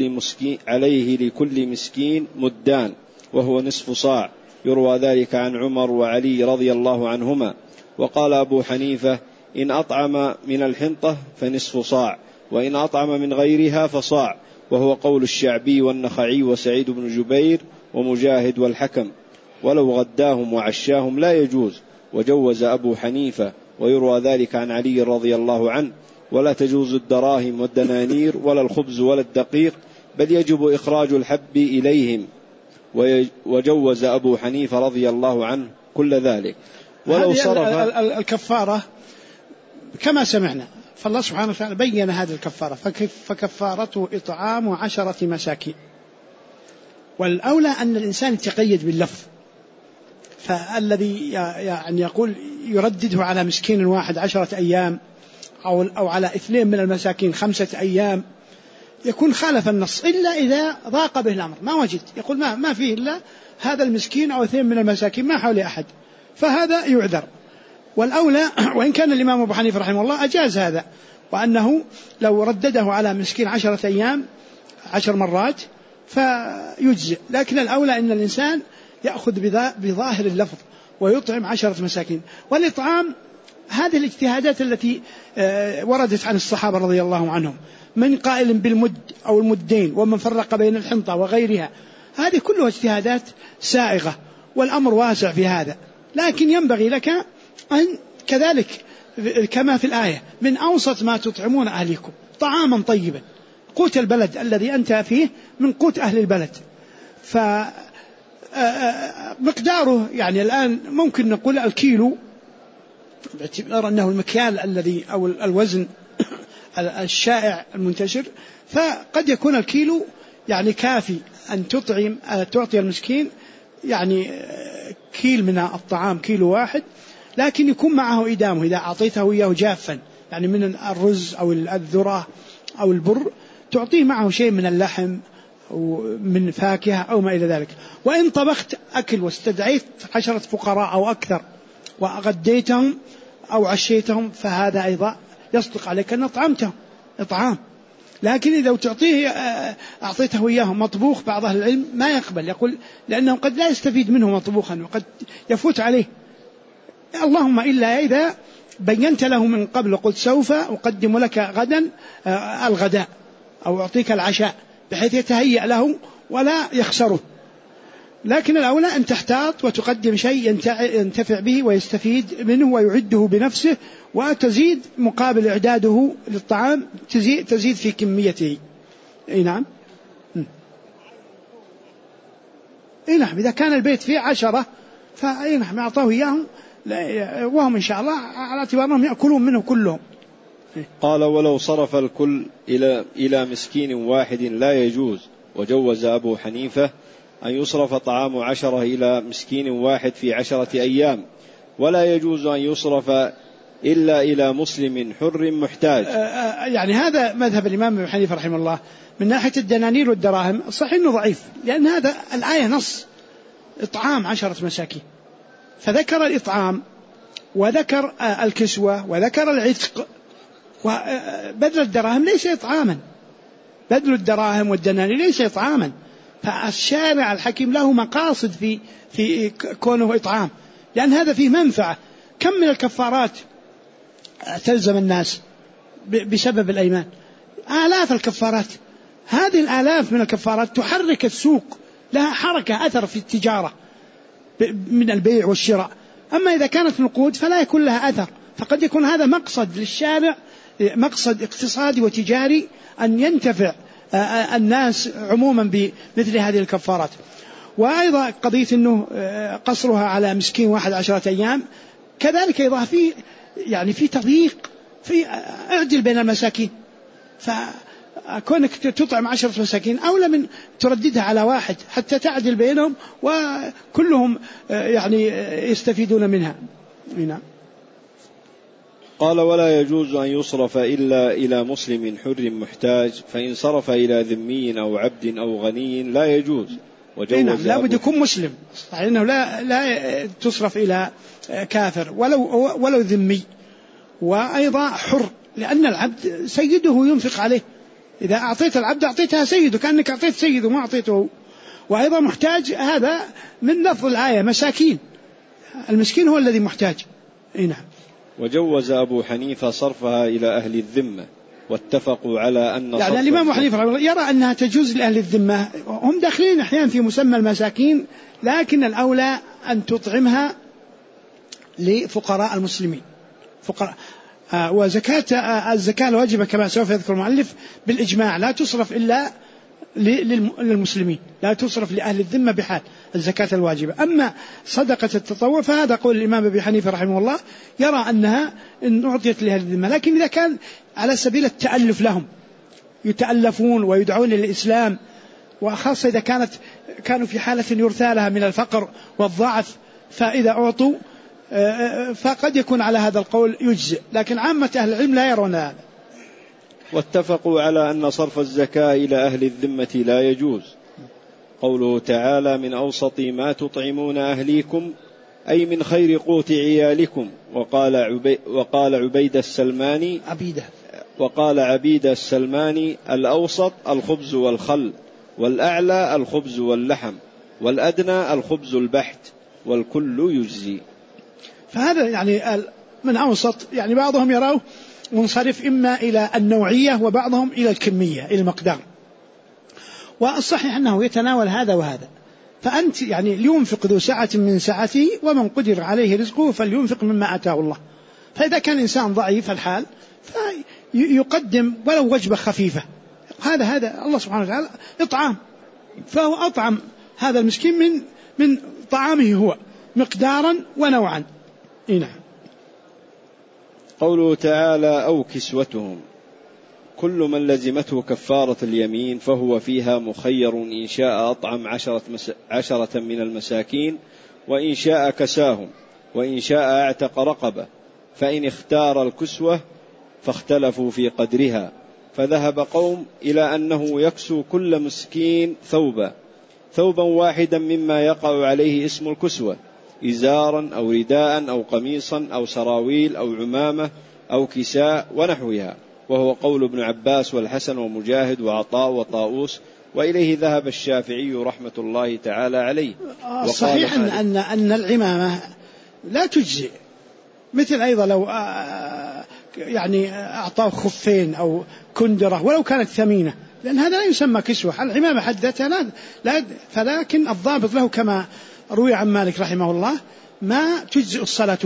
لكل مسكين مدان، وهو نصف صاع، يروى ذلك عن عمر وعلي رضي الله عنهما. وقال أبو حنيفة: إن أطعم من الحنطة فنصف صاع، وإن أطعم من غيرها فصاع، وهو قول الشعبي والنخعي وسعيد بن جبير ومجاهد والحكم، ولو غداهم وعشاهم لا يجوز. وجوز أبو حنيفة، ويروى ذلك عن علي رضي الله عنه: ولا تجوز الدراهم والدنانير ولا الخبز ولا الدقيق، بل يجب إخراج الحب إليهم. وجوز أبو حنيفة رضي الله عنه كل ذلك. ولو صرف الكفارة كما سمعنا، فالله سبحانه وتعالى بين هذه الكفارة، فكفارته إطعام 10 مساكين. والأولى أن الإنسان يتقيد باللفظ، فالذي يعني يقول يردده على مسكين واحد 10 أيام أو على 2 من المساكين 5 أيام يكون خالف النص، إلا إذا ضاق به الأمر ما وجد، يقول ما فيه إلا هذا المسكين أو 2 من المساكين ما حول أحد، فهذا يعذر. والأولى، وإن كان الإمام أبو حنيفة رحمه الله أجاز هذا، وأنه لو ردده على مسكين 10 أيام 10 مرات فيجزئ، لكن الأولى أن الإنسان يأخذ بظاهر اللفظ ويطعم 10 مساكين. والإطعام هذه الاجتهادات التي وردت عن الصحابة رضي الله عنهم، من قائل بالمد أو المدين، ومن فرق بين الحنطة وغيرها، هذه كلها اجتهادات سائغة، والأمر واسع في هذا. لكن ينبغي لك أن كذلك كما في الآية: من أوسط ما تطعمون أهليكم طعاما طيبا، قوت البلد الذي أنت فيه من قوت أهل البلد. فمقداره يعني الآن ممكن نقول الكيلو، باعتبار أنه المكيال الذي أو الوزن الشائع المنتشر، فقد يكون الكيلو يعني كافي أن تعطي المسكين يعني كيل من الطعام، كيلو واحد، لكن يكون معه إدامه إذا أعطيته إياه جافا، يعني من الرز أو الذرة أو البر، تعطيه معه شيء من اللحم أو من فاكهة أو ما إلى ذلك. وإن طبخت أكل واستدعيت 10 فقراء أو أكثر وأغديتهم أو عشيتهم، فهذا أيضا يصدق عليك أن أطعمتهم إطعام. لكن إذا أعطيته إياه مطبوخ، بعض أهل العلم ما يقبل، يقول لأنه قد لا يستفيد منه مطبوخا وقد يفوت عليه، اللهم إلا إذا بينت له من قبل وقلت سوف أقدم لك غدا الغداء أو أعطيك العشاء، بحيث يتهيأ له ولا يخسره. لكن الأولى أن تحتاط وتقدم شيء ينتفع به ويستفيد منه ويعده بنفسه، وتزيد مقابل إعداده للطعام تزيد في كميته. نعم. نعم، إذا كان البيت فيه 10 فنحن أعطاه إياهم وهم إن شاء الله على اعتبار أنهم يأكلون منه كلهم. قال: ولو صرف الكل إلى مسكين واحد لا يجوز. وجوز أبو حنيفة أن يصرف طعام 10 إلى مسكين واحد في 10 أيام، ولا يجوز أن يصرف إلا إلى مسلم حر محتاج. يعني هذا مذهب الإمام أبو حنيفة رحمه الله من ناحية الدنانير والدراهم، صحيح إنه ضعيف، لأن هذا الآية نص إطعام 10 مساكين، فذكر الإطعام وذكر الكسوة وذكر العتق، وبذل الدراهم ليس إطعاما، بذل الدراهم والدنانير ليس إطعاما. فالشارع الحكيم له مقاصد في كونه إطعام، لأن هذا فيه منفعة. كم من الكفارات تلزم الناس بسبب الأيمان، آلاف الكفارات، هذه الآلاف من الكفارات تحرك السوق، لها حركة أثر في التجارة من البيع والشراء. أما إذا كانت نقود فلا يكون لها أثر، فقد يكون هذا مقصد للشارع، مقصد اقتصادي وتجاري، أن ينتفع الناس عموما بمثل هذه الكفارات. وأيضا قضية أنه قصرها على مسكين واحد 10 أيام، كذلك أيضا في تضييق، في اعدل بين المساكين، فكونك تطعم 10 مساكين أولى من ترددها على واحد حتى تعدل بينهم وكلهم يستفيدون منها. نعم. قال: ولا يجوز أن يصرف إلا إلى مسلم حر محتاج، فإن صرف إلى ذمي أو عبد أو غني لا يجوز. وجوز لا بد يكون مسلم، لأنه لا تصرف إلى كافر ولو ذمي، وأيضا حر، لأن العبد سيده ينفق عليه، إذا أعطيت العبد أعطيتها سيده، كأنك أعطيت سيده ما أعطيته. وأيضا محتاج، هذا من لفظ الآية مساكين، المسكين هو الذي محتاج. نعم. وجوز أبو حنيفة صرفها إلى أهل الذمة، واتفقوا على أن يعني الإمام حنيفة يرى أنها تجوز لأهل الذمة، هم داخلين أحيانا في مسمى المساكين، لكن الأولى أن تطعمها لفقراء المسلمين وزكاة الزكاة الواجبة كما سوف يذكر المؤلف بالإجماع لا تصرف إلا للمسلمين، لا تصرف لأهل الذمة بحال الزكاة الواجبة. أما صدقة التطوع فهذا قول الإمام أبي حنيفة رحمه الله، يرى أنها إن أعطيت لأهل الذمة، لكن إذا كان على سبيل التألف لهم، يتألفون ويدعون للإسلام، وخاصة إذا كانوا في حالة يرثى لها من الفقر والضعف، فإذا أعطوا فقد يكون على هذا القول يجزئ، لكن عامة أهل العلم لا يرون هذا. واتفقوا على أن صرف الزكاة إلى أهل الذمة لا يجوز. قوله تعالى: من أوسط ما تطعمون أهليكم، أي من خير قوت عيالكم. وقال عبيد السلماني الأوسط الخبز والخل، والأعلى الخبز واللحم، والأدنى الخبز البحت، والكل يجزي. فهذا يعني من أوسط، يعني بعضهم يراه منصرف إما إلى النوعية وبعضهم إلى الكمية، إلى المقدار، والصحيح أنه يتناول هذا وهذا. فأنت يعني لينفق ذو سعة من سعته ومن قدر عليه رزقه فلينفق مما آتاه الله. فإذا كان إنسان ضعيف الحال فيقدم ولو وجبة خفيفة، هذا الله سبحانه وتعالى إطعام، فهو أطعم هذا المسكين من طعامه هو مقدارا ونوعا. نعم. قوله تعالى: أو كسوتهم، كل من لزمته كفارة اليمين فهو فيها مخير، إن شاء أطعم 10 من المساكين، وإن شاء كساهم، وإن شاء اعتق رقبة، فإن اختار الكسوة فاختلفوا في قدرها، فذهب قوم إلى أنه يكسو كل مسكين ثوبا واحدا مما يقع عليه اسم الكسوة، إزارا أو رداء أو قميصا أو سراويل أو عمامة أو كساء ونحوها، وهو قول ابن عباس والحسن ومجاهد وعطاء وطاؤوس، وإليه ذهب الشافعي رحمة الله تعالى عليه. صحيح أن العمامة لا تجزئ، مثل أيضا لو يعني أعطاه خفين أو كندرة ولو كانت ثمينة، لأن هذا لا يسمى كسوة. العمامة حدثنا فلكن الضابط له كما روي عن مالك رحمه الله ما تجزئ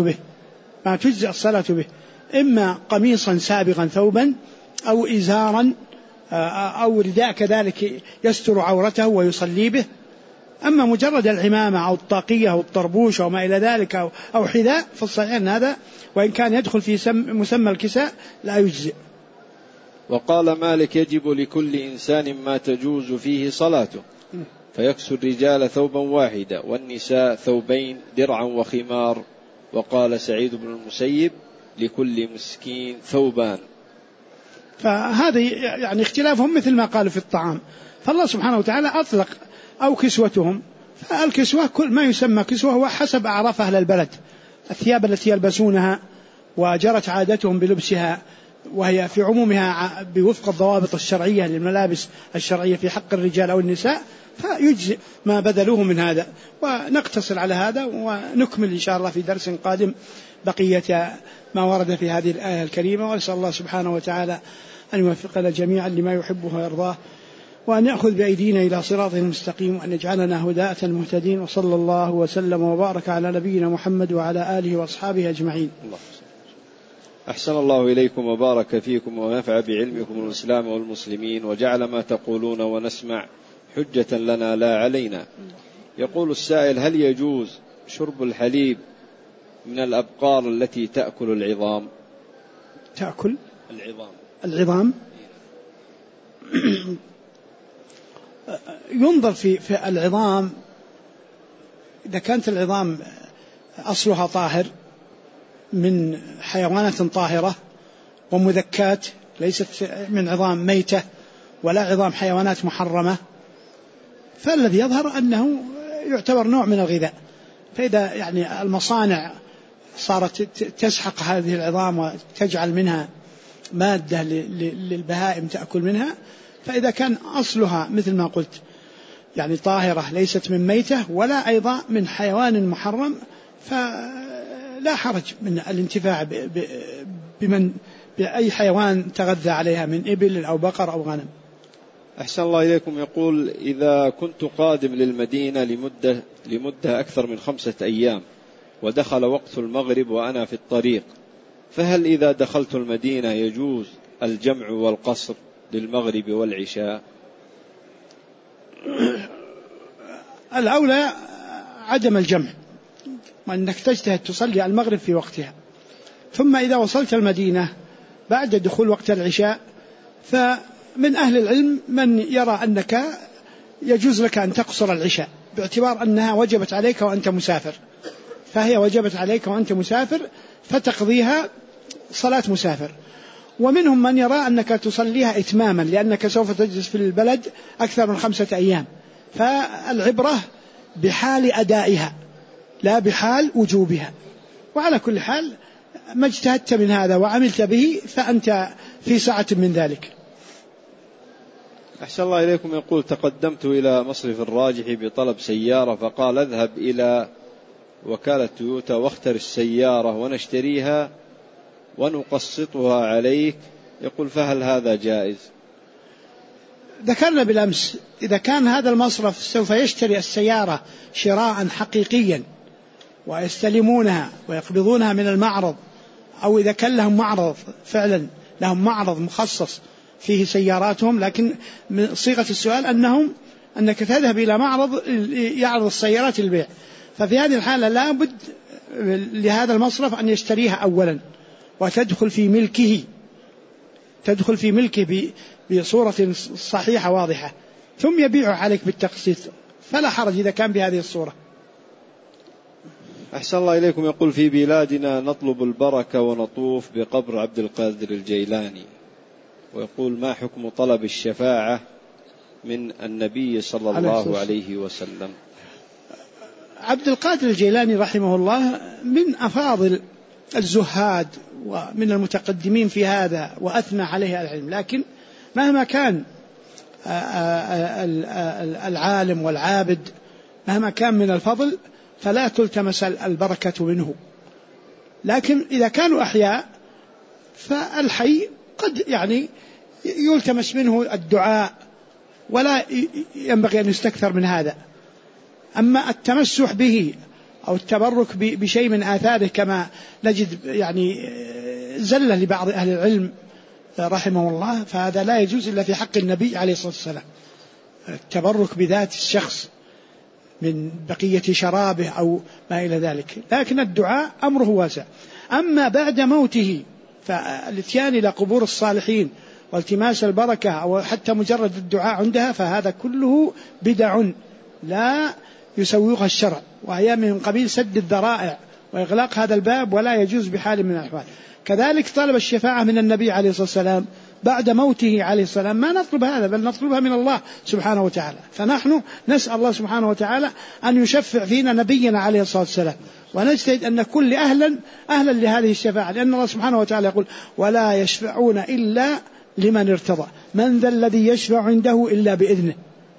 الصلاة به، إما قميصا سابغا ثوبا أو إزارا أو رداء كذلك يستر عورته ويصلي به. أما مجرد العمامة أو الطاقية أو الطربوش أو ما إلى ذلك أو حذاء فالصحيح أن هذا وإن كان يدخل في مسمى الكساء لا يجزئ. وقال مالك: يجب لكل إنسان ما تجوز فيه صلاته، فيكسو الرجال ثوبا واحدا والنساء ثوبين درعا وخمار. وقال سعيد بن المسيب: لكل مسكين ثوبان. فهذا يعني اختلافهم مثل ما قالوا في الطعام. فالله سبحانه وتعالى أطلق أو كسوتهم، فالكسوة كل ما يسمى كسوة هو حسب أعراف أهل البلد، الثياب التي يلبسونها وجرت عادتهم بلبسها، وهي في عمومها بوفق الضوابط الشرعية للملابس الشرعية في حق الرجال أو النساء، فيجزئ ما بذلوه من هذا. ونقتصر على هذا ونكمل إن شاء الله في درس قادم بقية ما ورد في هذه الآية الكريمة. ونسأل الله سبحانه وتعالى أن يوفقنا جميعا لما يحبه ويرضاه، وأن يأخذ بأيدينا إلى صراطه المستقيم، وأن يجعلنا هداة المهتدين. وصلى الله وسلم وبارك على نبينا محمد وعلى آله وأصحابه أجمعين. أحسن الله إليكم وبارك فيكم ونفع بعلمكم الإسلام والمسلمين، وجعل ما تقولون ونسمع حجة لنا لا علينا. يقول السائل: هل يجوز شرب الحليب من الأبقار التي تأكل العظام؟ تأكل العظام ينظر في العظام، إذا كانت العظام أصلها طاهر من حيوانات طاهرة ومذكات، ليست من عظام ميتة ولا عظام حيوانات محرمة، فالذي يظهر أنه يعتبر نوع من الغذاء. فإذا يعني المصانع صارت تسحق هذه العظام وتجعل منها مادة للبهائم تأكل منها، فإذا كان أصلها مثل ما قلت يعني طاهرة ليست من ميتة ولا أيضا من حيوان محرم، فلا حرج من الانتفاع بأي حيوان تغذى عليها من إبل أو بقر أو غنم. أحسن الله إليكم. يقول: إذا كنت قادم للمدينة لمدة أكثر من 5 أيام ودخل وقت المغرب وأنا في الطريق، فهل إذا دخلت المدينة يجوز الجمع والقصر للمغرب والعشاء؟ الأولى عدم الجمع، وأنك تجتهد تصلي المغرب في وقتها. ثم إذا وصلت المدينة بعد دخول وقت العشاء، فمن أهل العلم من يرى أنك يجوز لك أن تقصر العشاء باعتبار أنها وجبت عليك وأنت مسافر، فهي وجبت عليك وأنت مسافر فتقضيها صلاة مسافر. ومنهم من يرى أنك تصليها إتماما لأنك سوف تجلس في البلد أكثر من 5 أيام، فالعبرة بحال أدائها لا بحال وجوبها. وعلى كل حال ما اجتهدت من هذا وعملت به فأنت في سعة من ذلك. أحسن الله إليكم. يقول: تقدمت إلى مصرف الراجحي بطلب سيارة، فقال: اذهب إلى وكالة تويوتا واختر السيارة ونشتريها ونقسطها عليك. يقول: فهل هذا جائز؟ ذكرنا بالأمس إذا كان هذا المصرف سوف يشتري السيارة شراء حقيقيا ويستلمونها ويقبضونها من المعرض، أو إذا كان لهم معرض فعلا، لهم معرض مخصص فيه سياراتهم، لكن من صيغة السؤال أنك تذهب إلى معرض يعرض السيارات للبيع، ففي هذه الحالة لا بد لهذا المصرف أن يشتريها أولا وتدخل في ملكه بصورة صحيحة واضحة، ثم يبيع عليك بالتقسيط، فلا حرج إذا كان بهذه الصورة. أحسن الله إليكم. يقول: في بلادنا نطلب البركة ونطوف بقبر عبد القادر الجيلاني، ويقول: ما حكم طلب الشفاعة من النبي صلى الله عليه وسلم؟ عبد القادر الجيلاني رحمه الله من أفاضل الزهاد ومن المتقدمين في هذا وأثنى عليه العلم، لكن مهما كان العالم والعابد مهما كان من الفضل فلا تلتمس البركة منه. لكن إذا كانوا أحياء فالحي قد يلتمس منه الدعاء، ولا ينبغي أن يستكثر من هذا. أما التمسح به أو التبرك بشيء من آثاره كما نجد زلة لبعض أهل العلم رحمه الله، فهذا لا يجوز إلا في حق النبي عليه الصلاة والسلام، التبرك بذات الشخص من بقية شرابه أو ما إلى ذلك. لكن الدعاء أمره واسع. أما بعد موته فالاتيان إلى قبور الصالحين والتماس البركة أو حتى مجرد الدعاء عندها فهذا كله بدع لا يسوغها الشرع، وهي من قبيل سد الذرائع وإغلاق هذا الباب، ولا يجوز بحال من الأحوال. كذلك طلب الشفاعة من النبي عليه الصلاة والسلام بعد موته عليه السلام ما نطلب هذا، بل نطلبها من الله سبحانه وتعالى. فنحن نسأل الله سبحانه وتعالى أن يشفع فينا نبينا عليه الصلاة والسلام، ونجتهد أن كل أهلا لهذه الشفاعة، لأن الله سبحانه وتعالى يقول: ولا يشفعون إلا لمن ارتضى، من ذا الذي يشفع عنده إلا بإذنه.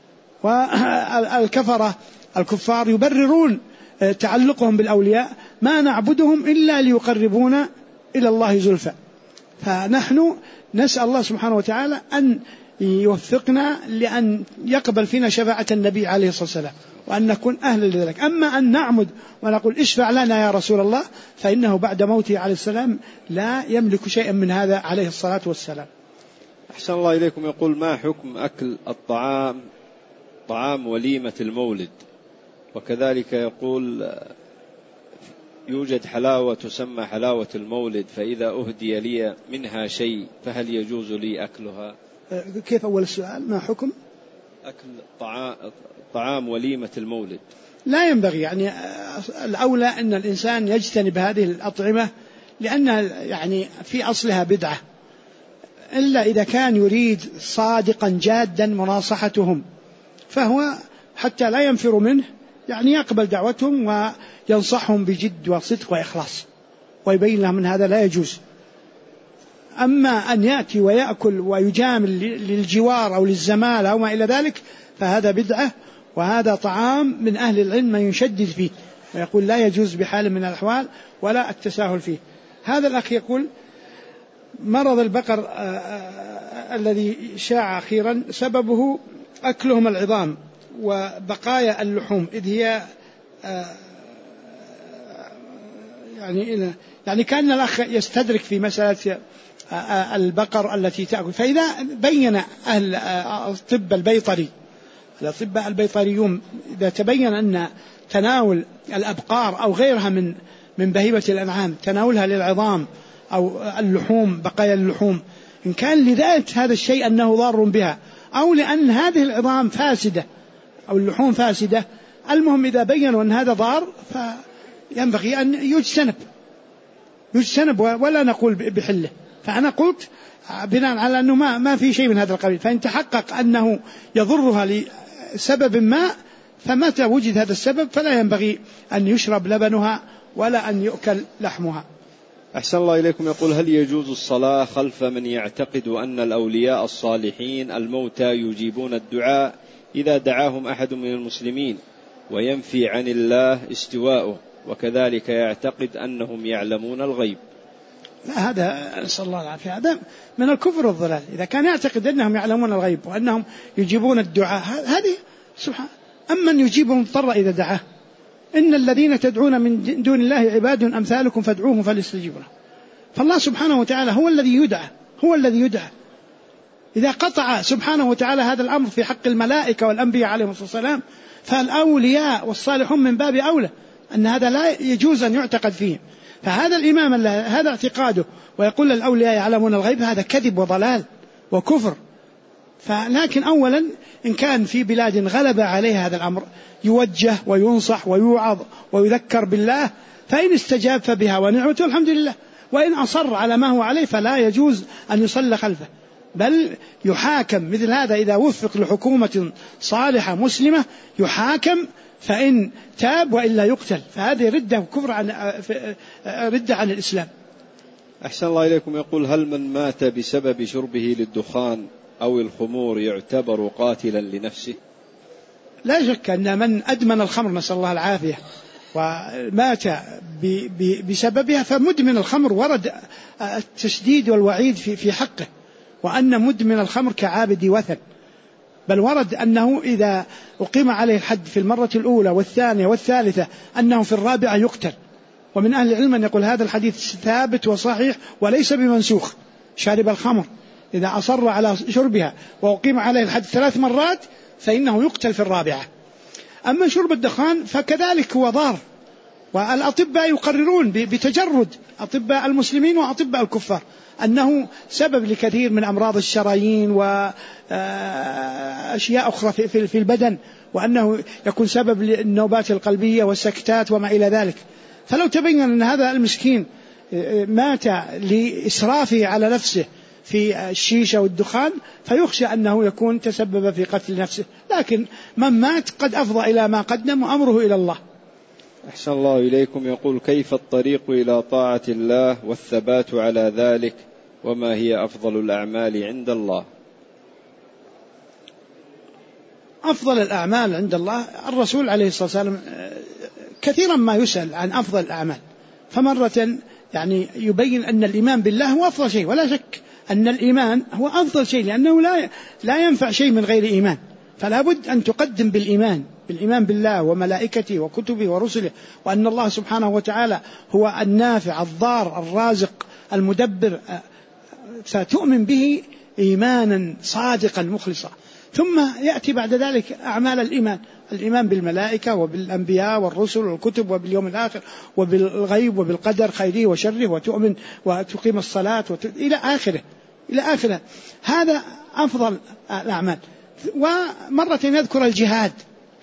والكفار يبررون تعلقهم بالأولياء: ما نعبدهم إلا ليقربونا إلى الله زلفى. فنحن نسأل الله سبحانه وتعالى أن يوفقنا لأن يقبل فينا شفاعة النبي عليه الصلاة والسلام وأن نكون أهلا لذلك. أما أن نعمد ونقول اشفع لنا يا رسول الله فإنه بعد موته عليه السلام لا يملك شيئا من هذا عليه الصلاة والسلام. أحسن الله إليكم. يقول: ما حكم أكل طعام وليمة المولد؟ وكذلك يقول: يوجد حلاوة تسمى حلاوة المولد، فإذا أهدي لي منها شيء فهل يجوز لي أكلها؟ كيف أول السؤال؟ ما حكم أكل طعام وليمة المولد؟ لا ينبغي، الأولى أن الإنسان يجتنب هذه الأطعمة لأنها في أصلها بدعة، إلا إذا كان يريد صادقا جادا مناصحتهم، فهو حتى لا ينفر منه يقبل دعوتهم وينصحهم بجد وصدق وإخلاص ويبين لهم من هذا لا يجوز. أما أن يأتي ويأكل ويجامل للجوار أو للزمالة أو ما إلى ذلك فهذا بدعة، وهذا طعام من أهل العلم من يشدد فيه ويقول لا يجوز بحال من الأحوال ولا التساهل فيه. هذا الأخ يقول: مرض البقر الذي شاع أخيرا سببه أكلهم العظام وبقايا اللحوم، إذ هي يعني كان الأخ يستدرك في مسألة البقر التي تأكل. فإذا بين أهل الأطباء البيطريون إذا تبين أن تناول الأبقار أو غيرها من بهيمة الأنعام تناولها للعظام أو اللحوم بقايا اللحوم، إن كان لذات هذا الشيء أنه ضار بها أو لأن هذه العظام فاسدة أو اللحوم فاسدة، المهم إذا بينوا أن هذا ضار فينبغي أن يجتنب ولا نقول بحله. فأنا قلت بناء على أنه ما في شيء من هذا القبيل، فإن تحقق أنه يضرها لسبب ما فمتى وجد هذا السبب فلا ينبغي أن يشرب لبنها ولا أن يؤكل لحمها. أحسن الله إليكم. يقول: هل يجوز الصلاة خلف من يعتقد أن الأولياء الصالحين الموتى يجيبون الدعاء إذا دعاهم أحد من المسلمين وينفي عن الله استواءه، وكذلك يعتقد أنهم يعلمون الغيب؟ هذا نسأل الله العافية، هذا من الكفر والضلال. إذا كان يعتقد أنهم يعلمون الغيب وأنهم يجيبون الدعاء هذه سبحان أمن يجيب المضطر إذا دعاه. إن الذين تدعون من دون الله عباد أمثالكم فادعوهم فليستجيبوا له. فالله سبحانه وتعالى هو الذي يدعى. إذا قطع سبحانه وتعالى هذا الأمر في حق الملائكة والأنبياء عليهم الصلاة والسلام فالأولياء والصالحون من باب أولى أن هذا لا يجوز أن يعتقد فيهم. فهذا الإمام هذا اعتقاده ويقول الأولياء يعلمون الغيب هذا كذب وضلال وكفر. لكن أولا إن كان في بلاد غلب عليها هذا الأمر يوجه وينصح ويوعظ ويذكر بالله، فإن استجاب فبها ونعمته الحمد لله، وإن أصر على ما هو عليه فلا يجوز أن يصلى خلفه، بل يحاكم مثل هذا إذا وفق لحكومة صالحة مسلمة يحاكم، فإن تاب وإلا يقتل. فهذه ردة وكفر ردة عن الإسلام. أحسن الله إليكم. يقول: هل من مات بسبب شربه للدخان أو الخمور يعتبر قاتلا لنفسه؟ لا شك أن من أدمن الخمر نسأل الله العافية ومات بسببها فمدمن الخمر ورد التشديد والوعيد في حقه، وأن مدمن الخمر كعابد وثن، بل ورد أنه إذا أقيم عليه الحد في المرة الأولى والثانية والثالثة أنه في الرابعة يقتل. ومن أهل العلم أن يقول هذا الحديث ثابت وصحيح وليس بمنسوخ. شارب الخمر إذا أصر على شربها وأقيم عليه الحد 3 مرات فإنه يقتل في الرابعة. أما شرب الدخان فكذلك هو ضار، والأطباء يقررون بتجرد أطباء المسلمين وأطباء الكفار أنه سبب لكثير من أمراض الشرايين وأشياء أخرى في البدن، وأنه يكون سبب للنوبات القلبية والسكتات وما إلى ذلك. فلو تبين أن هذا المسكين مات لإسرافه على نفسه في الشيشة والدخان فيخشى أنه يكون تسبب في قتل نفسه، لكن من مات قد أفضى إلى ما قدم وأمره إلى الله. أحسن الله إليكم. يقول: كيف الطريق إلى طاعة الله والثبات على ذلك، وما هي أفضل الأعمال عند الله؟ أفضل الأعمال عند الله الرسول عليه الصلاة والسلام كثيرا ما يسأل عن أفضل الأعمال، فمرة يعني يبين أن الإيمان بالله هو أفضل شيء، ولا شك أن الإيمان هو أفضل شيء لأنه لا ينفع شيء من غير إيمان، فلا بد أن تقدم بالإيمان بالله وملائكته وكتبه ورسله، وأن الله سبحانه وتعالى هو النافع الضار الرازق المدبر، فتؤمن به إيمانا صادقا مخلصا. ثم يأتي بعد ذلك أعمال الإيمان بالملائكة وبالأنبياء والرسل والكتب وباليوم الآخر وبالغيب وبالقدر خيره وشره، وتؤمن وتقيم الصلاة إلى آخره. هذا أفضل الأعمال. ومرة نذكر الجهاد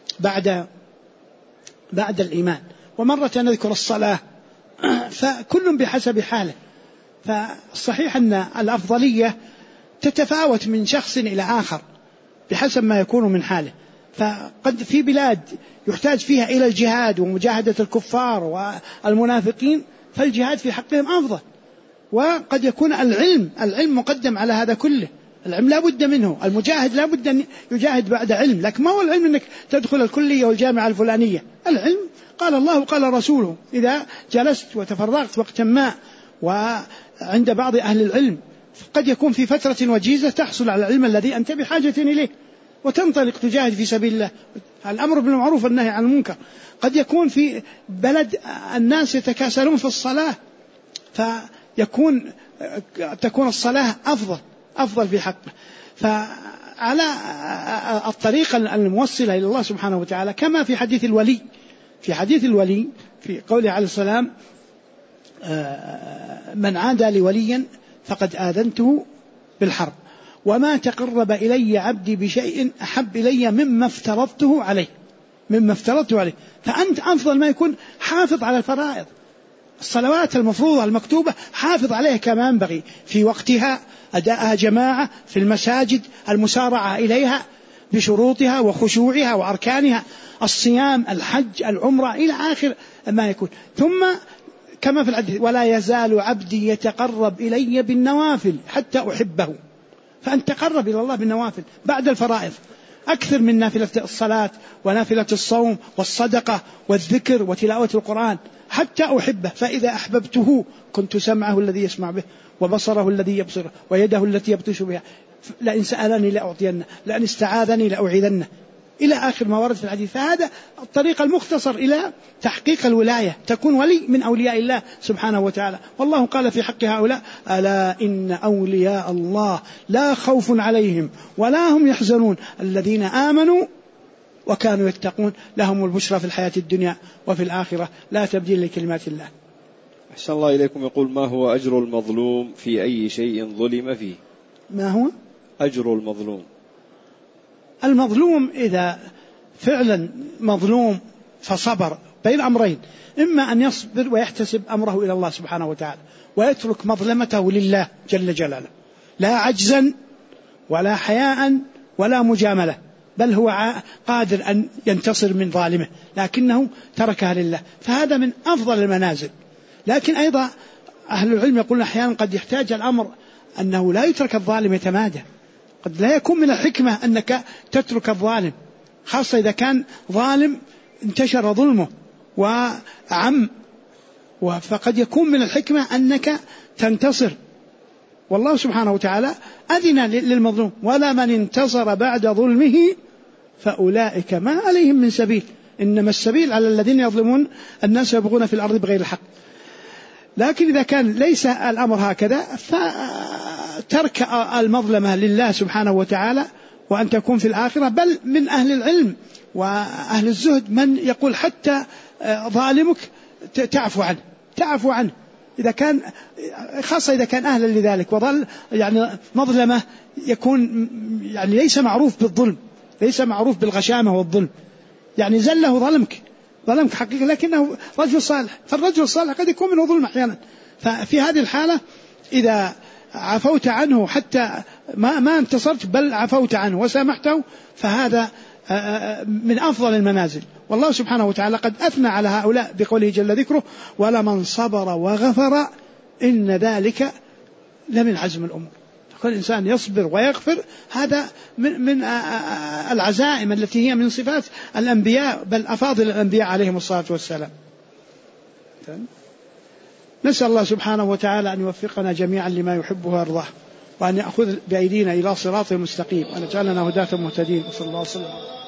بعد الإيمان، ومرة نذكر الصلاة، فكل بحسب حاله. فالصحيح أن الأفضلية تتفاوت من شخص إلى آخر بحسب ما يكون من حاله. فقد في بلاد يحتاج فيها إلى الجهاد ومجاهدة الكفار والمنافقين فالجهاد في حقهم أفضل، وقد يكون العلم مقدم على هذا كله. العلم لا بد منه، المجاهد لا بد أن يجاهد بعد علم، لكن ما هو العلم أنك تدخل الكلية والجامعة الفلانية. العلم قال الله وقال رسوله، إذا جلست وتفرغت وقتا ما وعند بعض أهل العلم قد يكون في فترة وجيزة تحصل على العلم الذي أنت بحاجة إليه وتنطلق تجاهد في سبيل الله. الأمر بالمعروف والنهي عن المنكر. قد يكون في بلد الناس يتكاسلون في الصلاة تكون الصلاة أفضل في حقه. فعلى الطريقة الموصلة إلى الله سبحانه وتعالى كما في حديث الولي في قوله عليه السلام من عادى لي وليا فقد آذنته بالحرب وما تقرب إلي عبدي بشيء أحب إلي مما افترضته عليه. فأنت أفضل ما يكون حافظ على الفرائض، الصلوات المفروضة المكتوبة حافظ عليها كما ينبغي في وقتها، أداءها جماعة في المساجد، المسارعة إليها بشروطها وخشوعها وأركانها، الصيام، الحج، العمرة إلى آخر ما يكون. ثم كما في الحديث ولا يزال عبدي يتقرب إلي بالنوافل حتى أحبه. فأنت تقرب إلى الله بالنوافل بعد الفرائض أكثر من نافلة الصلاة ونافلة الصوم والصدقة والذكر وتلاوة القرآن حتى أحبه. فإذا أحببته كنت سمعه الذي يسمع به وبصره الذي يبصر ويده التي يبطش بها، لئن سألني لأعطينه لئن استعاذني لأعيذنه إلى آخر ما ورد في الحديث. فهذا الطريق المختصر إلى تحقيق الولاية، تكون ولي من أولياء الله سبحانه وتعالى. والله قال في حق هؤلاء ألا إن أولياء الله لا خوف عليهم ولا هم يحزنون الذين آمنوا وكانوا يتقون لهم البشرى في الحياة الدنيا وفي الآخرة لا تبديل لكلمات الله. أحسن الله إليكم. يقول ما هو أجر المظلوم في أي شيء ظلم فيه؟ ما هو أجر المظلوم؟ المظلوم إذا فعلا مظلوم فصبر بين أمرين، إما أن يصبر ويحتسب أمره إلى الله سبحانه وتعالى ويترك مظلمته لله جل جلاله، لا عجزا ولا حياء ولا مجاملة، بل هو قادر أن ينتصر من ظالمه لكنه تركها لله، فهذا من أفضل المنازل. لكن أيضا أهل العلم يقولون أحيانا قد يحتاج الأمر أنه لا يترك الظالم يتمادى، قد لا يكون من الحكمة أنك تترك الظالم، خاصة إذا كان ظالم انتشر ظلمه وعم، فقد يكون من الحكمة أنك تنتصر. والله سبحانه وتعالى أذن للمظلوم ولا من انتصر بعد ظلمه فأولئك ما عليهم من سبيل إنما السبيل على الذين يظلمون الناس يبغون في الأرض بغير الحق. لكن إذا كان ليس الأمر هكذا فترك المظلمة لله سبحانه وتعالى وأن تكون في الآخرة. بل من أهل العلم وأهل الزهد من يقول حتى ظالمك تعفو عنه إذا كان، خاصة إذا كان أهلا لذلك، وظل يعني مظلمة يكون يعني ليس معروف بالظلم، ليس معروف بالغشامة والظلم، يعني زله ظلمك حقيقة لكنه رجل صالح، فالرجل الصالح قد يكون منه ظلم أحيانا. ففي هذه الحالة إذا عفوت عنه حتى ما انتصرت بل عفوت عنه وسامحته فهذا من أفضل المنازل. والله سبحانه وتعالى قد أثنى على هؤلاء بقوله جل ذكره ولمن صبر وغفر إن ذلك لمن عزم الأمور. كل إنسان يصبر ويغفر هذا من العزائم التي هي من صفات الأنبياء، بل أفاضل الأنبياء عليهم الصلاة والسلام. نسأل الله سبحانه وتعالى أن يوفقنا جميعا لما يحبه ويرضاه، وأن يأخذ بأيدينا إلى صراط مستقيم، وأن يجعلنا هداة مهتدين. وصلى الله وسلم.